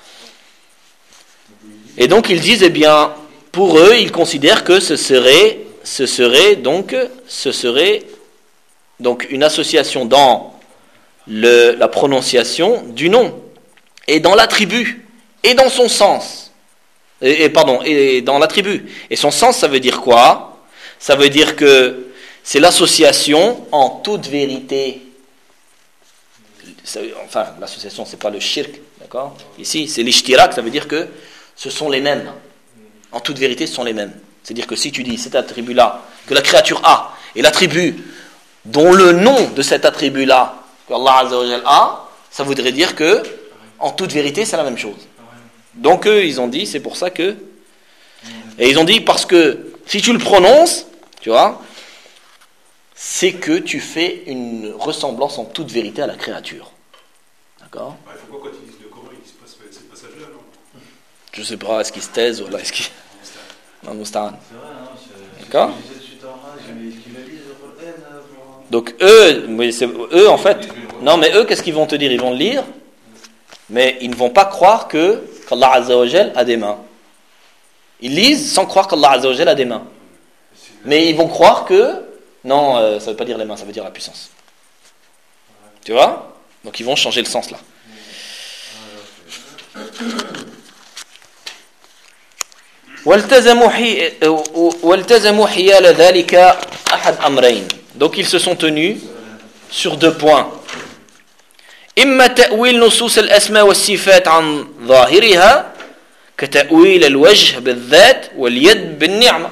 Et donc ils disent, eh bien, pour eux, ils considèrent que ce serait, ce serait donc, ce serait donc une association dans le, la prononciation du nom, et dans l'attribut, et dans son sens. Et, et pardon, et dans l'attribut. Et son sens, ça veut dire quoi? Ça veut dire que c'est l'association en toute vérité. Ça, enfin, l'association, c'est pas le shirk, d'accord? Ici, c'est l'ishtirak, ça veut dire que ce sont les mêmes. En toute vérité, ce sont les mêmes. C'est-à-dire que si tu dis cet attribut-là, que la créature a, et l'attribut dont le nom de cet attribut-là, que Allah Azza wa Jal a, ça voudrait dire que, en toute vérité, c'est la même chose. Donc eux, ils ont dit, c'est pour ça que... Et ils ont dit, parce que si tu le prononces, tu vois, c'est que tu fais une ressemblance en toute vérité à la créature. D'accord? Il faut quoi quand ils disent le Coran, ils disent pas ce passage-là, non? Je sais pas, est-ce qu'ils se taisent ou là, est-ce qu'ils... Non, Moustarane. C'est vrai, hein, c'est... D'accord? Qui me disent le Coran, Donc eux, mais c'est, eux en fait, non mais eux qu'est-ce qu'ils vont te dire? Ils vont le lire, mais ils ne vont pas croire que qu'Allah Azza wa Jal a des mains. Ils lisent sans croire qu'Allah Azza wa Jal a des mains. Mais ils vont croire que, non, euh, ça ne veut pas dire les mains, ça veut dire la puissance. Tu vois? Donc ils vont changer le sens là. والتزموا حيال ذلك أحد أمرين. Donc ils se sont tenus sur deux points. إما تأويل نصوص الأسماء والصفات عن ظاهرها كتأويل الوجه بالذات واليد بالنعمة.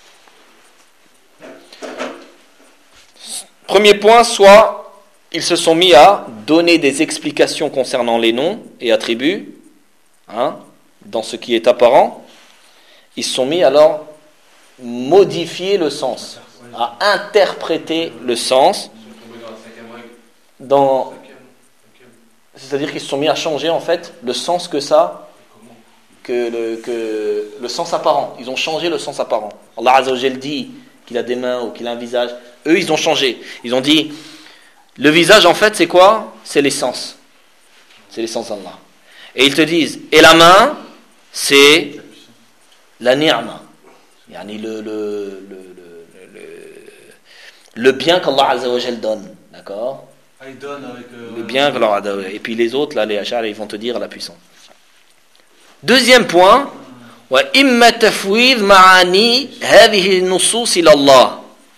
Premier point, soit ils se sont mis à donner des explications concernant les noms et attributs, hein, dans ce qui est apparent. Ils se sont mis alors modifier le sens, à interpréter le sens, dans, c'est-à-dire qu'ils se sont mis à changer en fait le sens que ça, que le, que le sens apparent. Ils ont changé le sens apparent. Allah Azza wa Jal dit qu'il a des mains ou qu'il a un visage. Eux, ils ont changé. Ils ont dit, le visage en fait c'est quoi? C'est l'essence. C'est l'essence d'Allah. Et ils te disent, et la main, c'est la ni'ma, yani le, le, le, le, le, le bien qu'Allah Azza wa Jal donne, d'accord? Ah, il donne avec... Euh, le bien qu'Allah Azza wa Jal. Et puis les autres, là, les Ash'ari, ils vont te dire la puissance. Deuxième point, wa imma tafwid ma'ani hadhihi nusus ila Allah.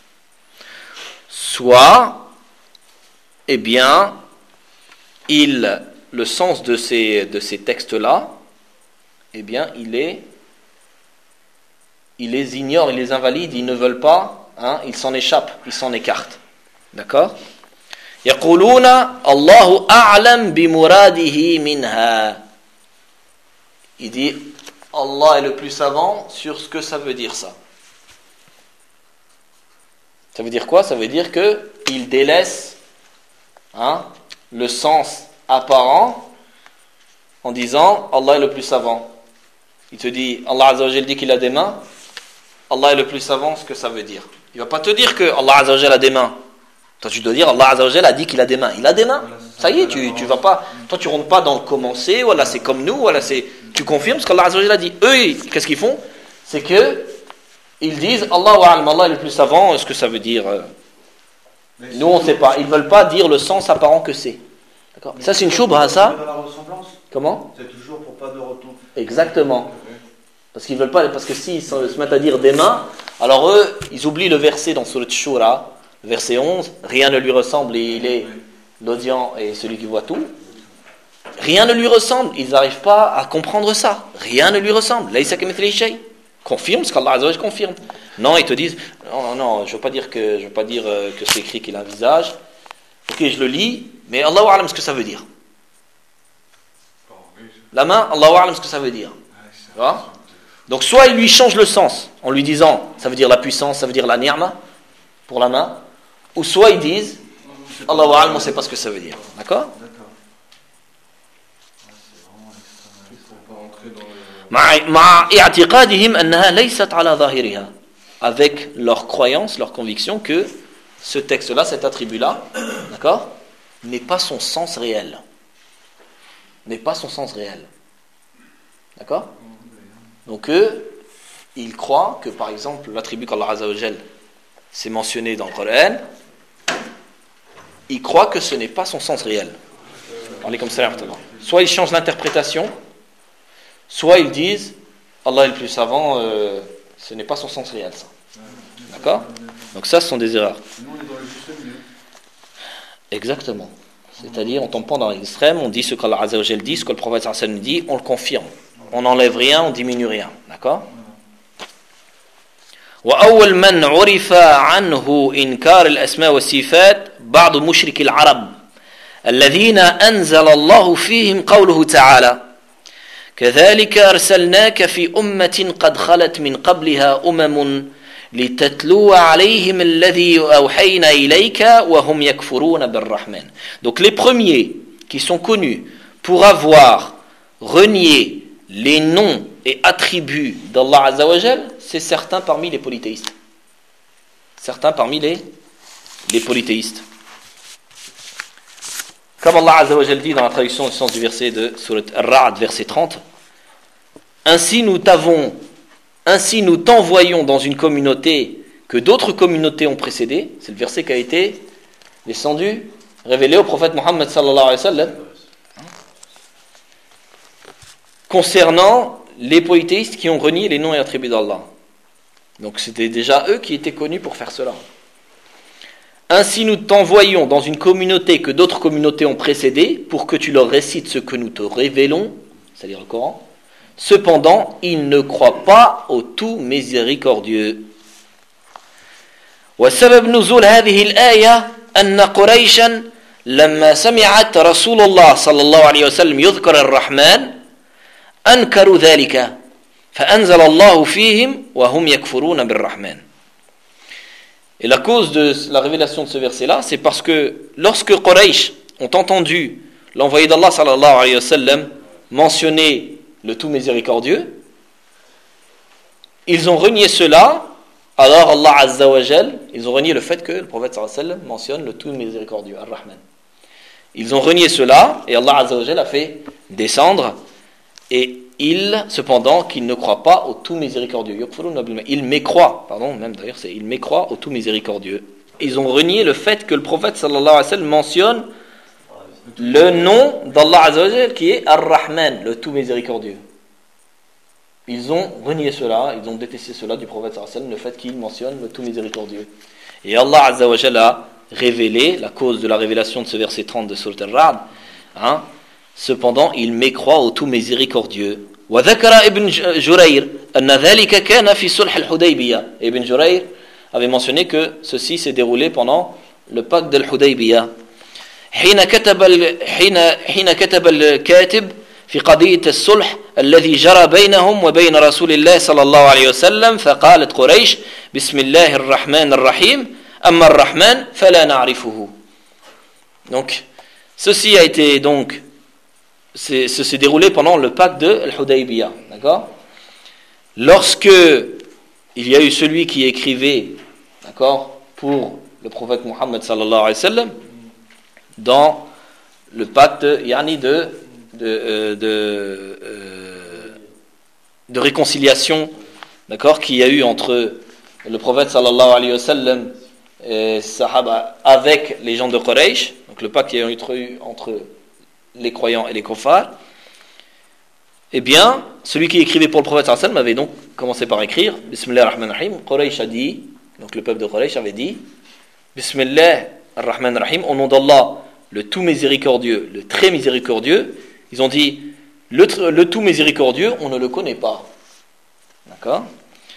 Soit, eh bien, il, le sens de ces, de ces textes-là, eh bien, il est ils les ignorent, ils les invalident, ils ne veulent pas, hein, ils s'en échappent, ils s'en écartent. D'accord? يقولون الله أعلم بمراده منها. Il dit Allah est le plus savant sur ce que ça veut dire ça. Ça veut dire quoi? Ça veut dire que il délaisse, hein, le sens apparent en disant Allah est le plus savant. Il te dit, Allah Azza wa Jal dit qu'il a des mains, Allah est le plus savant, ce que ça veut dire. Il ne va pas te dire que Allah Azza wa Jal a des mains. Toi tu dois dire Allah Azza wa Jal a dit qu'il a des mains. Il a des mains. Ça y est, tu tu vas pas. Toi tu rentres pas dans le commencer, voilà c'est comme nous, voilà c'est. Tu confirmes ce qu'Allah Azza wa Jal a dit. Eux, qu'est-ce qu'ils font? C'est que ils disent Allah wa alam, Allah est le plus savant, ce que ça veut dire. Nous on ne sait pas. Ils ne veulent pas dire le sens apparent que c'est. D'accord. Ça c'est une choubha, ça. Comment? C'est toujours pour pas de retour. Exactement. Parce qu'ils veulent pas, parce que s'ils se mettent à dire des mains, alors eux, ils oublient le verset dans Surat Shura, verset onze, rien ne lui ressemble et il est l'audient et celui qui voit tout. Rien ne lui ressemble, ils n'arrivent pas à comprendre ça. Rien ne lui ressemble. Laysa kamithlihi shay. Confirme ce qu'Allah Azza wa Jalla confirme. Non, ils te disent, non, non, je veux pas dire que, je veux pas dire que c'est écrit qu'il a un visage. Ok, je le lis, mais Allah wa alam ce que ça veut dire. La main, Allah wa alam ce que ça veut dire. Tu vois? Donc soit il lui change le sens en lui disant ça veut dire la puissance, ça veut dire la ni'ma pour la main, ou soit ils disent Allah wa alam on ne sait pas ce que ça veut dire. D'accord? Avec leur croyance, leur conviction que ce texte-là, cet attribut-là, d'accord, n'est pas son sens réel. N'est pas son sens réel. D'accord? Donc eux, ils croient que par exemple l'attribut qu'Allah Azza wa Jal c'est mentionné dans le Coran, ils croient que ce n'est pas son sens réel. Soit ils changent l'interprétation, soit ils disent Allah est le plus savant, euh, ce n'est pas son sens réel ça. D'accord? Donc ça ce sont des erreurs. Exactement. C'est-à-dire on tombe pas dans l'extrême, on dit ce qu'Allah Azza wa Jal dit, ce que le prophète sallallahu alayhi wa sallam dit, on le confirme. On n'enlève rien, on diminue rien. D'accord? وأول من عرف عنه إنكار الأسماء والصفات بعض مشرك العرب الذين أنزل الله فيهم قوله تعالى كذلك أرسلناك في أمة قد خلت من قبلها أمم لتتلو عليهم الذي أوحينا إليك وهم يكفرون بالرحمن. Donc les premiers qui sont connus pour avoir renié les noms et attributs d'Allah Azza wa Jal, c'est certains parmi les polythéistes. Certains parmi les, les polythéistes. Comme Allah Azza wa Jal dit dans la traduction du sens du verset de Surat Ar-Ra'd, verset trente, ainsi nous t'avons, ainsi nous t'envoyons dans une communauté que d'autres communautés ont précédé. C'est le verset qui a été descendu, révélé au prophète Muhammad sallallahu alayhi wa sallam, concernant les polythéistes qui ont renié les noms et attributs d'Allah. Donc c'était déjà eux qui étaient connus pour faire cela. Ainsi nous t'envoyons dans une communauté que d'autres communautés ont précédé pour que tu leur récites ce que nous te révélons, c'est-à-dire le Coran. Cependant, ils ne croient pas au tout miséricordieux. وسبب نزول هذه الآية أن قريشا لما سمعت رسول الله صلى الله عليه وسلم يذكر الرحمن أنكروا ذلك فأنزل الله فيهم وهم يكفرون بالرحمن. Et la cause de la révélation de ce verset-là, c'est parce que lorsque Quraysh ont entendu l'envoyé d'Allah sallallahu alayhi wa sallam mentionner le tout miséricordieux, ils ont renié cela. Alors Allah Azza wa Jal, ils ont renié le fait que le prophète sallallahu alayhi wa sallam mentionne le tout miséricordieux, Ar-Rahman. Ils ont renié cela et Allah Azza wa Jal a fait descendre. Et ils, cependant, qu'ils ne croient pas au tout miséricordieux. Ils mécroient, pardon, même d'ailleurs, c'est ils mécroient au tout miséricordieux. Ils ont renié le fait que le prophète sallallahu alayhi wa sallam mentionne le nom d'Allah Azza wa Jal qui est Ar-Rahman, le tout miséricordieux. Ils ont renié cela, ils ont détesté cela du prophète sallallahu alayhi wa sallam, le fait qu'il mentionne le tout miséricordieux. Et Allah Azza wa Jal a révélé, la cause de la révélation de ce verset trente de Surat Ar-Ra'd, hein, cependant, il mécroit au tout miséricordieux. وذكر ابن جرير أن ذلك كان في صلح الحديبية. Ibn Jurayr avait mentionné que ceci s'est déroulé pendant le pacte de l'Hudaybiyah. حين كتب حين حين كتب الكاتب في قضية الصلح الذي جرى بينهم وبين رسول الله صلى الله عليه وسلم فقالت قريش بسم الله الرحمن الرحيم أما الرحمن فلا نعرفه. Donc ceci a été donc c'est, ce s'est déroulé pendant le pacte de l'Hudaybiyah, d'accord? Lorsque il y a eu celui qui écrivait, d'accord, pour le prophète Mohammed sallallahu alayhi wa sallam dans le pacte yani de de euh, de, euh, de réconciliation, d'accord, qu'il y a eu entre le prophète sallallahu alayhi wa sallam et Sahaba avec les gens de Quraysh, donc le pacte qui a eu entre les croyants et les kuffars. Eh bien, celui qui écrivait pour le prophète sallallahu alayhi wa sallam avait donc commencé par écrire Bismillah ar-Rahman ar-Rahim. Quraysh a dit, donc le peuple de Quraysh avait dit Bismillah ar-Rahman ar-Rahim, au nom d'Allah, le tout miséricordieux, le très miséricordieux. Ils ont dit le, le tout miséricordieux, on ne le connaît pas. D'accord?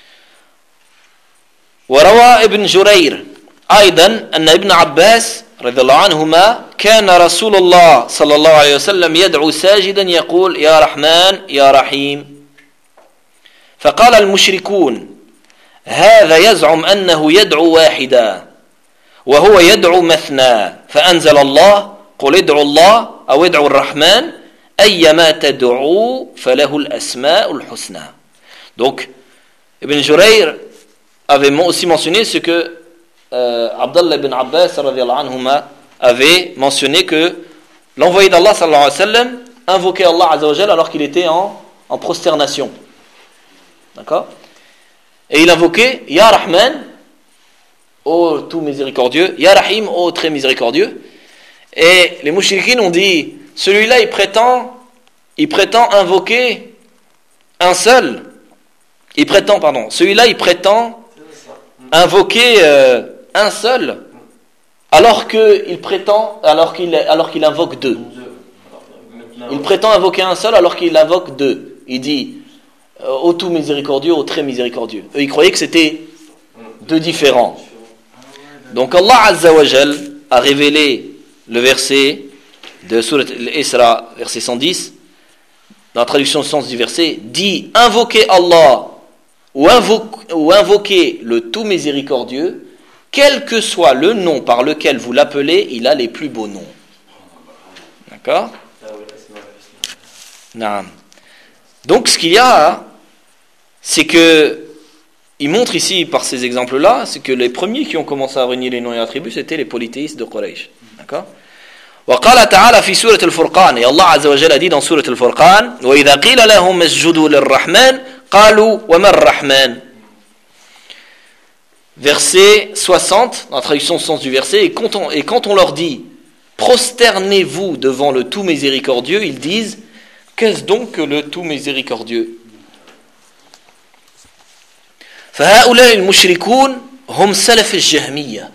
وروى ابن جرير أيضا أن ابن عباس رضي الله عنهما كان رسول الله صلى الله عليه وسلم يدعو ساجدا يقول يا رحمن يا رحيم فقال المشركون هذا يزعم أنه يدعو واحدا وهو يدعو مثنى فأنزل الله قل ادعوا الله أو ادعوا الرحمن أيما تدعوا فله الأسماء الحسنى. Donc Ibn Jurayr avait aussi mentionné ce que euh, Abdallah ibn Abbas radiyallahu anhuma avait mentionné que l'envoyé d'Allah sallallahu alayhi wa sallam invoquait Allah azza wa jalla alors qu'il était en, en prosternation. D'accord? Et il invoquait Ya Rahman, ô tout miséricordieux, Ya Rahim, ô très miséricordieux. Et les mouchriquines ont dit celui-là il prétend il prétend invoquer un seul. Il prétend, pardon, celui-là il prétend invoquer euh, un seul, alors qu'il prétend, alors qu'il, alors qu'il invoque deux. Il prétend invoquer un seul alors qu'il invoque deux. Il dit ô tout miséricordieux, ô très miséricordieux. Eux, ils croyaient que c'était deux différents. Donc Allah Azza wa Jal a révélé le verset de Surat Al-Isra, verset cent dix, dans la traduction du sens du verset, dit invoquez Allah ou, invoque, ou invoquer le tout miséricordieux, quel que soit le nom par lequel vous l'appelez, il a les plus beaux noms. D'accord? Non. Donc ce qu'il y a, c'est que il montre ici par ces exemples-là, c'est que les premiers qui ont commencé à renier les noms et attributs, c'était les polythéistes de Quraysh. D'accord? وقال تعالى في سورة الفرقان, et Allah Azza wa Jalla a dit dans سورة الفرقان وإذا قيل لهم اسجدوا للرحمن قالوا وما الرحمن. Verset soixante, dans la traduction sens du verset, et quand on, et quand on leur dit prosternez-vous devant le tout miséricordieux, ils disent qu'est-ce donc que le tout miséricordieux? فهؤلاء المشركون هم سلف الجهمية.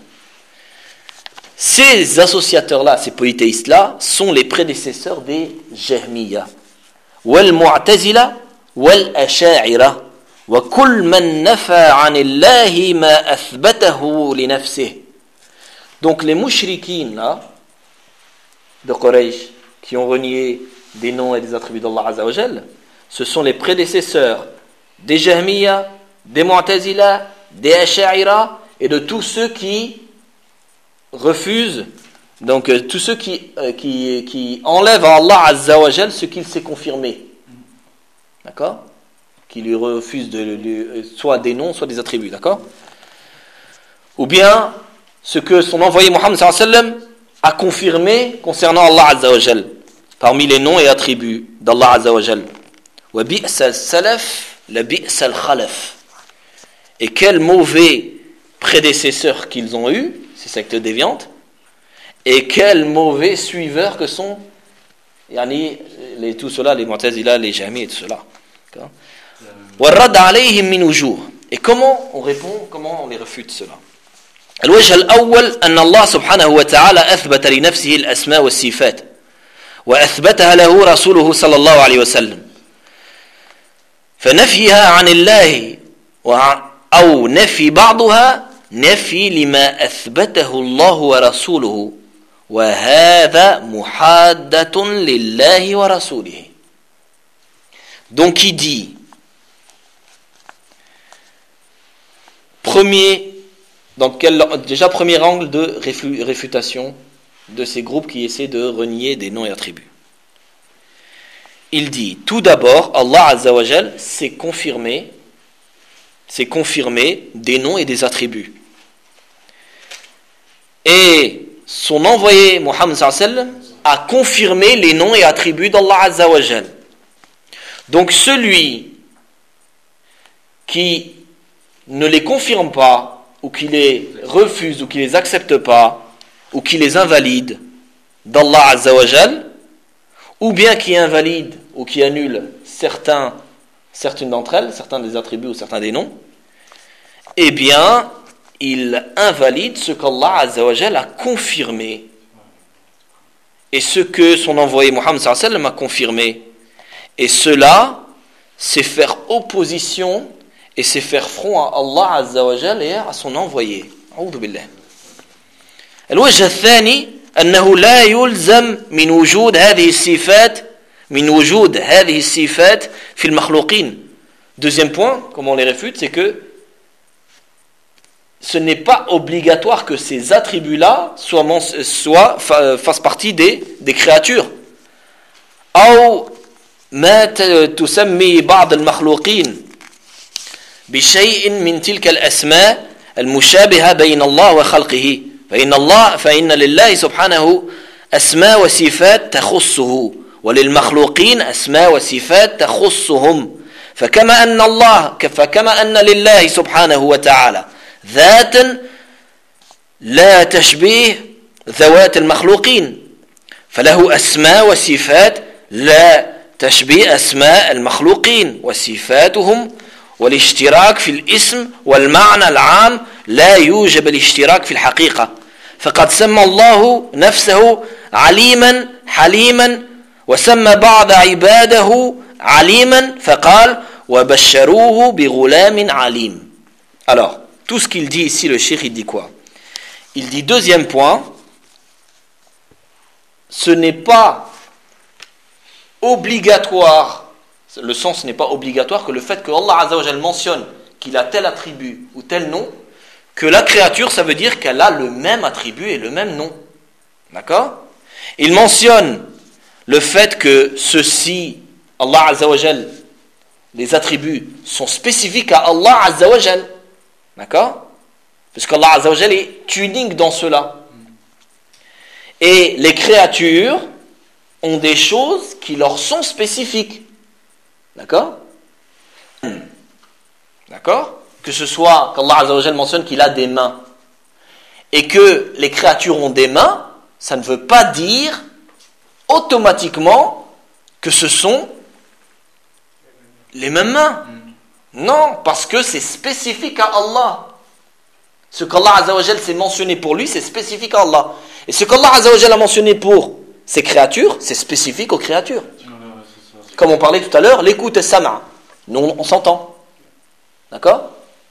Ces associateurs-là, ces polythéistes-là, sont les prédécesseurs des Jahmiya. والمعتزلة والأشاعرة وكل من نفى عن الله ما أثبته لنفسه. Donc les mouchriquines là, de Quraysh, qui ont renié des noms et des attributs d'Allah Azza wa Jal, ce sont les prédécesseurs des Jahmiya, des Mu'tazila, des Asha'ira et de tous ceux qui refusent, donc euh, tous ceux qui, euh, qui, qui enlèvent à Allah Azza wa Jal ce qu'il s'est confirmé. D'accord? Qui lui refusent de, de, soit des noms, soit des attributs. D'accord? Ou bien ce que son envoyé Muhammad sallallahu alayhi wa sallam a confirmé concernant Allah Azza wa Jal, parmi les noms et attributs d'Allah Azza wa Jal. Wa bi'sa al-salaf la bi'sa al-khalaf. Et quel mauvais prédécesseurs qu'ils ont eu, ces sectes déviantes, et quels mauvais suiveurs que sont yani, les, tout cela, les Mu'tazila, les Jahmi et tout cela. Et comment on répond, comment on les refute cela? الوجه الأول أن الله سبحانه وتعالى أثبت لنفسه الأسماء والصفات وأثبتها له رسوله صلى الله عليه وسلم فنفيها عن الله أو نفي بعضها نفي لما أثبته الله ورسوله وهذا محادة لله ورسوله. Donc il dit, premier, donc quel, déjà premier angle de réfutation de ces groupes qui essaient de renier des noms et attributs. Il dit, tout d'abord, Allah Azza wa Jal s'est confirmé, s'est confirmé des noms et des attributs. Et son envoyé Muhammad sallallahu alayhi wa sallam a confirmé les noms et attributs d'Allah Azza wa Jal. Donc celui qui ne les confirme pas, ou qui les refuse, ou qui les accepte pas, ou qui les invalide d'Allah Azza wa Jal, ou bien qui invalide ou qui annule certains, certaines d'entre elles, certains des attributs ou certains des noms, eh bien, il invalide ce qu'Allah Azza wa Jal a confirmé. Et ce que son envoyé Muhammad sallallahu alayhi wa sallam a confirmé. Et cela, c'est faire opposition et c'est faire front à Allah Azza wa Jal et à son envoyé. A'udhu billah. الوجه الثاني أنه لا يلزم من وجود هذه الصفات من وجود هذه الصفات في المخلوقين. Deuxième point, comme on les réfute, c'est que ce n'est pas obligatoire que ces attributs-là soient, soient, fassent partie des, des créatures. أو ما تسمي بعض المخلوقين بشيء من تلك الأسماء المشابهة بين الله وخلقه. فإن الله فإن لله سبحانه أسماء وصفات تخصه وللمخلوقين أسماء وصفات تخصهم. فكما أن الله فكما أن لله سبحانه وتعالى ذاتا لا تشبيه ذوات المخلوقين فله أسماء وصفات لا تشبيه أسماء المخلوقين وصفاتهم والاشتراك في الاسم والمعنى العام لا يوجب الاشتراك في الحقيقة فقد سمى الله نفسه عليما حليما وسمى بعض عباده عليما فقال وبشروه بغلام عليم. Alors, tout ce qu'il dit ici, le cheikh, il dit quoi? Il dit, deuxième point, ce n'est pas obligatoire, le sens n'est pas obligatoire que le fait que Allah Azza wa Jal mentionne qu'il a tel attribut ou tel nom, que la créature, ça veut dire qu'elle a le même attribut et le même nom. D'accord? Il mentionne le fait que ceux-ci, Allah Azza wa Jal, les attributs sont spécifiques à Allah Azza wa Jal. D'accord? Parce qu'Allah Azza wa Jal est unique dans cela. Et les créatures ont des choses qui leur sont spécifiques. D'accord? D'accord? Que ce soit qu'Allah Azza wa Jal mentionne qu'il a des mains et que les créatures ont des mains, ça ne veut pas dire automatiquement que ce sont les mêmes mains. Non, parce que c'est spécifique à Allah. Ce qu'Allah Azza wa Jal s'est mentionné pour lui, c'est spécifique à Allah. Et ce qu'Allah Azza wa Jal a mentionné pour ses créatures, c'est spécifique aux créatures. Comme on parlait tout à l'heure, l'écoute est sama'. Nous, on s'entend. D'accord?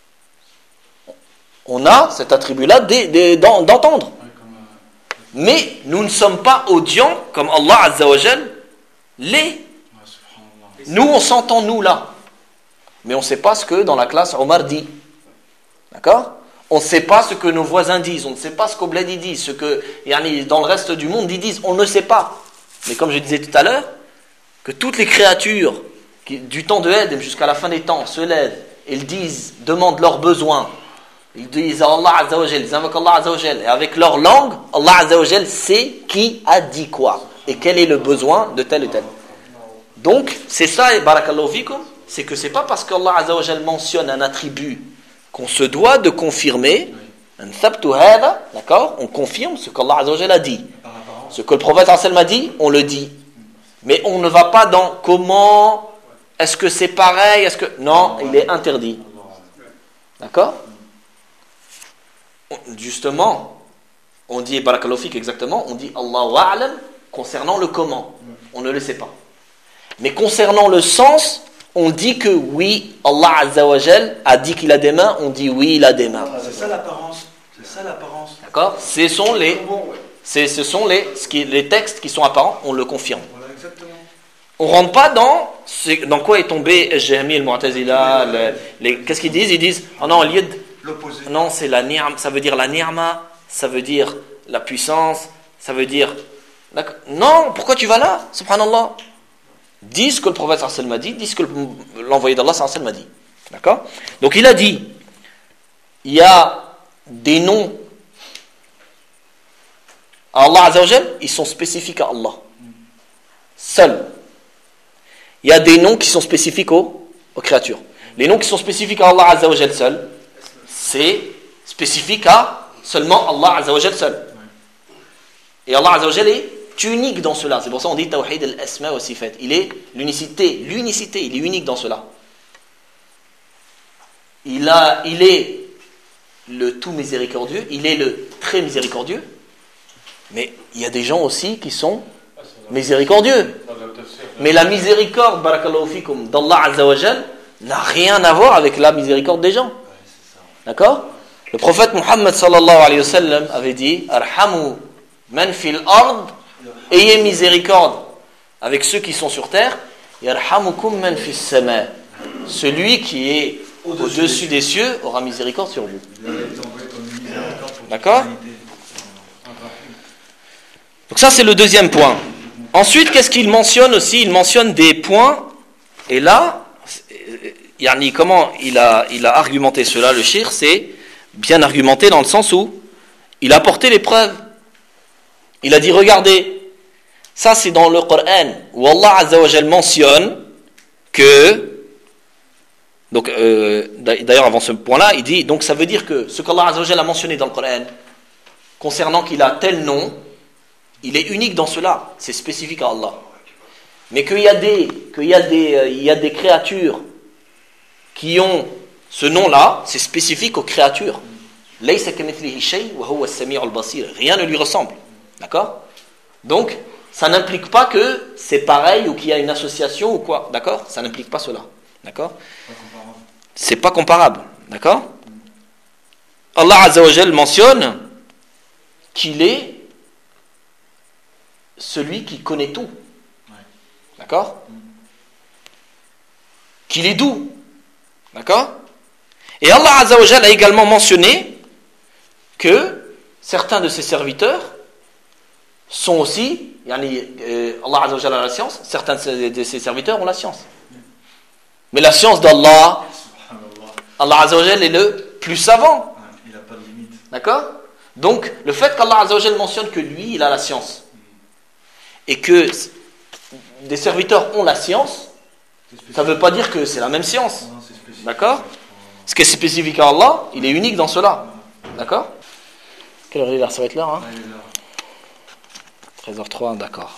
On a cet attribut-là d'entendre. Mais nous ne sommes pas audients comme Allah Azza wa Jal l'est. Nous, on s'entend, nous, là. Mais on ne sait pas ce que dans la classe Omar dit. D'accord? On ne sait pas ce que nos voisins disent. On ne sait pas ce qu'au bled ils disent. Ce que yani, dans le reste du monde ils disent. On ne sait pas. Mais comme je disais tout à l'heure, que toutes les créatures qui, du temps de Adam jusqu'à la fin des temps se lèvent et ils disent, demandent leurs besoins. Ils disent à Allah Azza wa Jal, ils invoquent Allah Azza wa Jal. Et avec leur langue, Allah Azza wa Jal sait qui a dit quoi. Et quel est le besoin de tel et tel. Donc, c'est ça, et barakallahu fikum, c'est que c'est pas parce qu'Allah Azza wa Jal mentionne un attribut qu'on se doit de confirmer, d'accord? On confirme ce qu'Allah Azza wa Jal a dit. Ce que le prophète sallallahu a dit, on le dit. Mais on ne va pas dans comment, est-ce que c'est pareil, est-ce que... Non, il est interdit. D'accord? Justement, on dit, barakallahu fik exactement, on dit Allahu a'lam concernant le comment. On ne le sait pas. Mais concernant le sens, on dit que oui, Allah Azza wa Jal a dit qu'il a des mains, on dit oui, il a des mains. C'est ça l'apparence. C'est ça l'apparence. D'accord ? Ce sont les, c'est, ce sont les, ce qui, les textes qui sont apparents, on le confirme. Voilà, exactement. On ne rentre pas dans, dans quoi est tombé Jahmi, le Mu'tazila, le, les, qu'est-ce qu'ils disent ? Ils disent, oh non, l'yad, l'opposé. Non, c'est la ni'am, ça veut dire la ni'ma, ça veut dire la puissance, ça veut dire... Non, pourquoi tu vas là ? Subhanallah. Dis ce que le prophète sallallahu alayhi wa sallam a dit, dis ce que l'envoyé d'Allah sallallahu alayhi wa sallam a dit. D'accord ? Donc il a dit, il y a des noms à Allah Azza wa Jal, ils sont spécifiques à Allah. Seuls. Il y a des noms qui sont spécifiques aux, aux créatures. Les noms qui sont spécifiques à Allah Azza wa Jal seul, c'est spécifique à seulement Allah Azza wa Jal seul. Et Allah Azza wa Jal est unique dans cela. C'est pour ça qu'on dit Tawhid al-Asma wa Sifat. Il est l'unicité, l'unicité, il est unique dans cela. Il, a, il est le tout miséricordieux, il est le très miséricordieux, mais il y a des gens aussi qui sont miséricordieux. Mais la miséricorde, barakallahu fikum, d'Allah Azza wa Jal n'a rien à voir avec la miséricorde des gens. D'accord ? Le prophète Muhammad sallallahu alayhi wa sallam avait dit Arhamu man fil ard, ayez miséricorde avec ceux qui sont sur terre, yarhamukum man fis sama, celui qui est au-dessus, au-dessus des cieux aura miséricorde sur vous. D'accord ? Donc ça c'est le deuxième point. Ensuite, qu'est-ce qu'il mentionne aussi ? Il mentionne des points, et là, yani, comment il a, il a argumenté cela, le shir, c'est bien argumenté dans le sens où il a apporté les preuves. Il a dit, regardez, ça c'est dans le Coran, où Allah Azza wa Jal mentionne que, donc euh, d'ailleurs avant ce point-là, il dit, donc ça veut dire que ce qu'Allah Azza wa Jal a mentionné dans le Coran, concernant qu'il a tel nom, il est unique dans cela, c'est spécifique à Allah. Mais qu'il y a des, qu'il y a des, euh, il y a des créatures qui ont ce nom-là, c'est spécifique aux créatures. Laysa kamithlihi shay wa huwa as-sami'ul basir. Rien ne lui ressemble. D'accord ? Donc, ça n'implique pas que c'est pareil ou qu'il y a une association ou quoi. D'accord ? Ça n'implique pas cela. D'accord ? C'est pas comparable. D'accord ? Allah Azza wa Jal mentionne qu'il est celui qui connaît tout. D'accord ? Qu'il est doux. D'accord ? Et Allah Azza wa Jal a également mentionné que certains de ses serviteurs sont aussi, yani, euh, Allah Azza wa Jal a la science, certains de ses, de ses serviteurs ont la science. Mais la science d'Allah, Allah Azza wa Jal est le plus savant. Il n'a pas de limite. D'accord ? Donc, le fait qu'Allah Azza wa Jal mentionne que lui, il a la science, et que des serviteurs ont la science, ça ne veut pas dire que c'est la même science. Non, c'est spécifique. D'accord ? Ce qui est spécifique à Allah, il est unique dans cela. D'accord ? Quelle heure il est là ? Ça va être l'heure, hein ? treize heures trois, d'accord.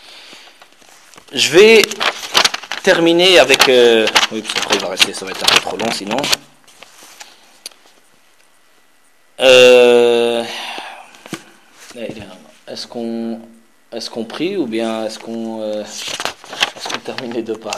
Je vais terminer avec... Euh, oui, parce qu'après il va rester, ça va être un peu trop long sinon. Euh, est-ce qu'on... Est-ce qu'on prie ou bien est-ce qu'on, euh, est-ce qu'on termine les deux pages ?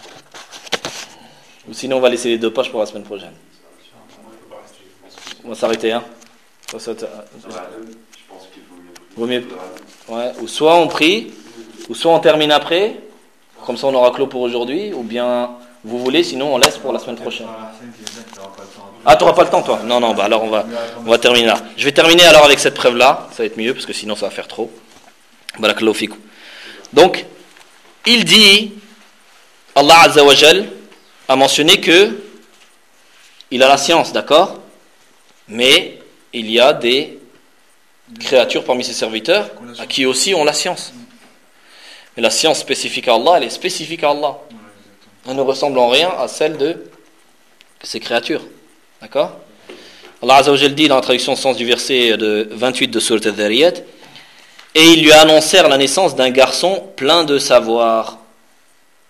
Ou sinon on va laisser les deux pages pour la semaine prochaine. On va s'arrêter, hein ? Ça, ça, ça, je pense qu'il vaut mieux. Ouais. Ou soit on prie, ou soit on termine après, comme ça on aura clos pour aujourd'hui, ou bien vous voulez, sinon on laisse pour la semaine prochaine. Ah, tu n'auras pas le temps toi ? Non, non, bah alors on va, on va terminer là. Je vais terminer alors avec cette preuve-là, ça va être mieux parce que sinon ça va faire trop. Barakallahu fikum. Donc, il dit, Allah Azza wa Jal a mentionné que il a la science, d'accord ? Mais il y a des créatures parmi ses serviteurs à qui aussi ont la science. Mais la science spécifique à Allah, elle est spécifique à Allah. Elle ne ressemble en rien à celle de ces créatures. D'accord ? Allah Azza wa Jal dit dans la traduction sens du verset de vingt-huit de Surat Al-Dhariyat, et ils lui annoncèrent la naissance d'un garçon plein de savoir. D'accord ?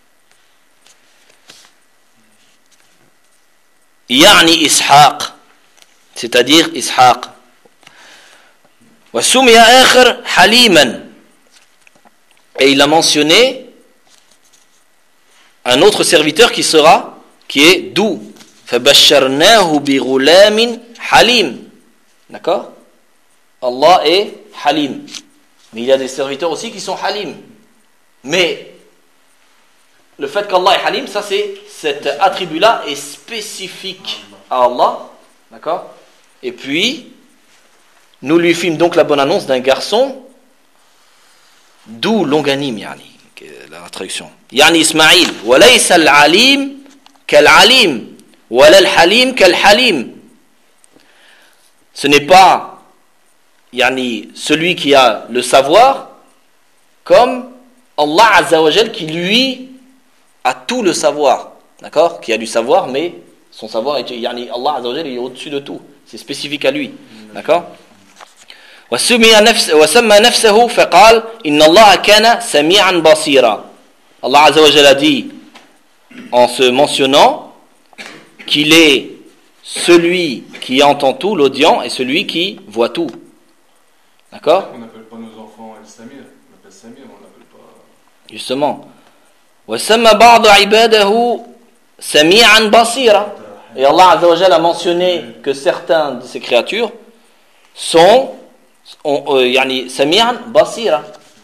Yani Ishaq, c'est-à-dire Ishaq. Wa sumiya akhar haliman. Et il a mentionné un autre serviteur qui sera, qui est doux. فَبَشَّرْنَاهُ بِغُلَامٍ حَلِيمٍ. D'accord? Allah est Halim. Mais il y a des serviteurs aussi qui sont Halim. Mais le fait qu'Allah est Halim, ça c'est, cet attribut-là est spécifique à Allah. D'accord? Et puis, nous lui fîmes donc la bonne annonce d'un garçon doux, longanime, yani, la traduction. Yani Ismaïl, walaysa al-alim kal-alim, wala al-halim kal-halim. Ce n'est pas yani, celui qui a le savoir comme Allah Azza wa Jal qui lui a tout le savoir. D'accord? Qui a du savoir, mais son savoir est, yani, Allah Azza wa Jal est au-dessus de tout. C'est spécifique à lui. D'accord? وسمى نفسه فقال إن الله كان سميعا بصيرا. Allah Azza wa Jal a dit en se mentionnant qu'il est celui qui entend tout, l'audient, et celui qui voit tout. D'accord? On n'appelle pas nos enfants El-Samir, on appelle Samir, on n'appelle pas... Justement. وسمى بعض عباده سميعا بصيرا. Et Allah Azza wa Jal a mentionné que certains de ces créatures sont yani sami'an basira,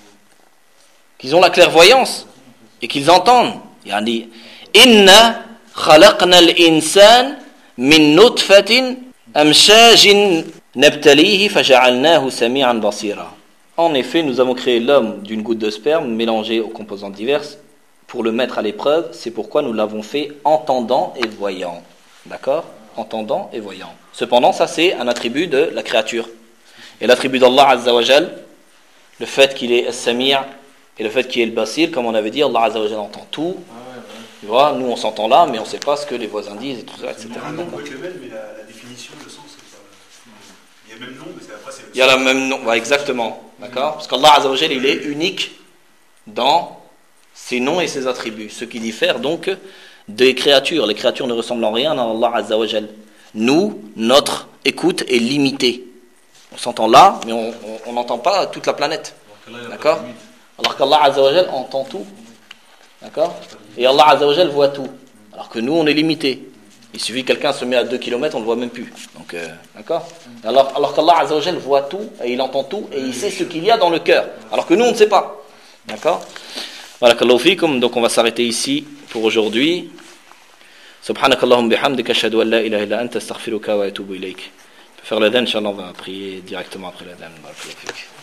qu'ils ont la clairvoyance et qu'ils entendent. Yani inna khalaqna al-insan min nutfatin amshajin nabtalihi faja'alnahu sami'an basira. En effet, nous avons créé l'homme d'une goutte de sperme mélangée aux composantes diverses pour le mettre à l'épreuve. C'est pourquoi nous l'avons fait entendant et voyant. D'accord? Entendant et voyant. Cependant, ça c'est un attribut de la créature. Et l'attribut d'Allah Azza wa Jal, le fait qu'il est As-Sami' et le fait qu'il est le Basir, comme on avait dit, Allah Azza wa Jal entend tout. Tu vois, nous on s'entend là, mais on ne sait pas ce que les voisins disent et tout ça, et cetera. Un nom peut être le même, mais la, la définition, le sens, c'est pas... Il y a le même nom, mais c'est après c'est le Il y a le même nom, ouais, exactement. D'accord? Parce qu'Allah Azza wa Jal, il est unique dans ses noms et ses attributs. Ce qui diffère donc des créatures. Les créatures ne ressemblent en rien à Allah Azza wa Jal. Nous, notre écoute est limitée. On s'entend là, mais on n'entend pas toute la planète. D'accord? Alors qu'Allah Azza wa Jal entend tout. D'accord? Et Allah Azza wa Jal voit tout. Alors que nous, on est limité. Il suffit que quelqu'un se met à deux kilomètres, on ne le voit même plus. Donc, euh, d'accord? Alors, alors qu'Allah Azza wa Jal voit tout, et il entend tout, et il sait ce qu'il y a dans le cœur. Alors que nous, on ne sait pas. D'accord? Barakallahu fikum. Donc, on va s'arrêter ici pour aujourd'hui. Subhanakallahum bihamdika ashhadu an la ilaha illa anta astaghfiruka wa atubu ilayk. Faire l'adhan, Inch'Allah, on va prier directement après l'adhan.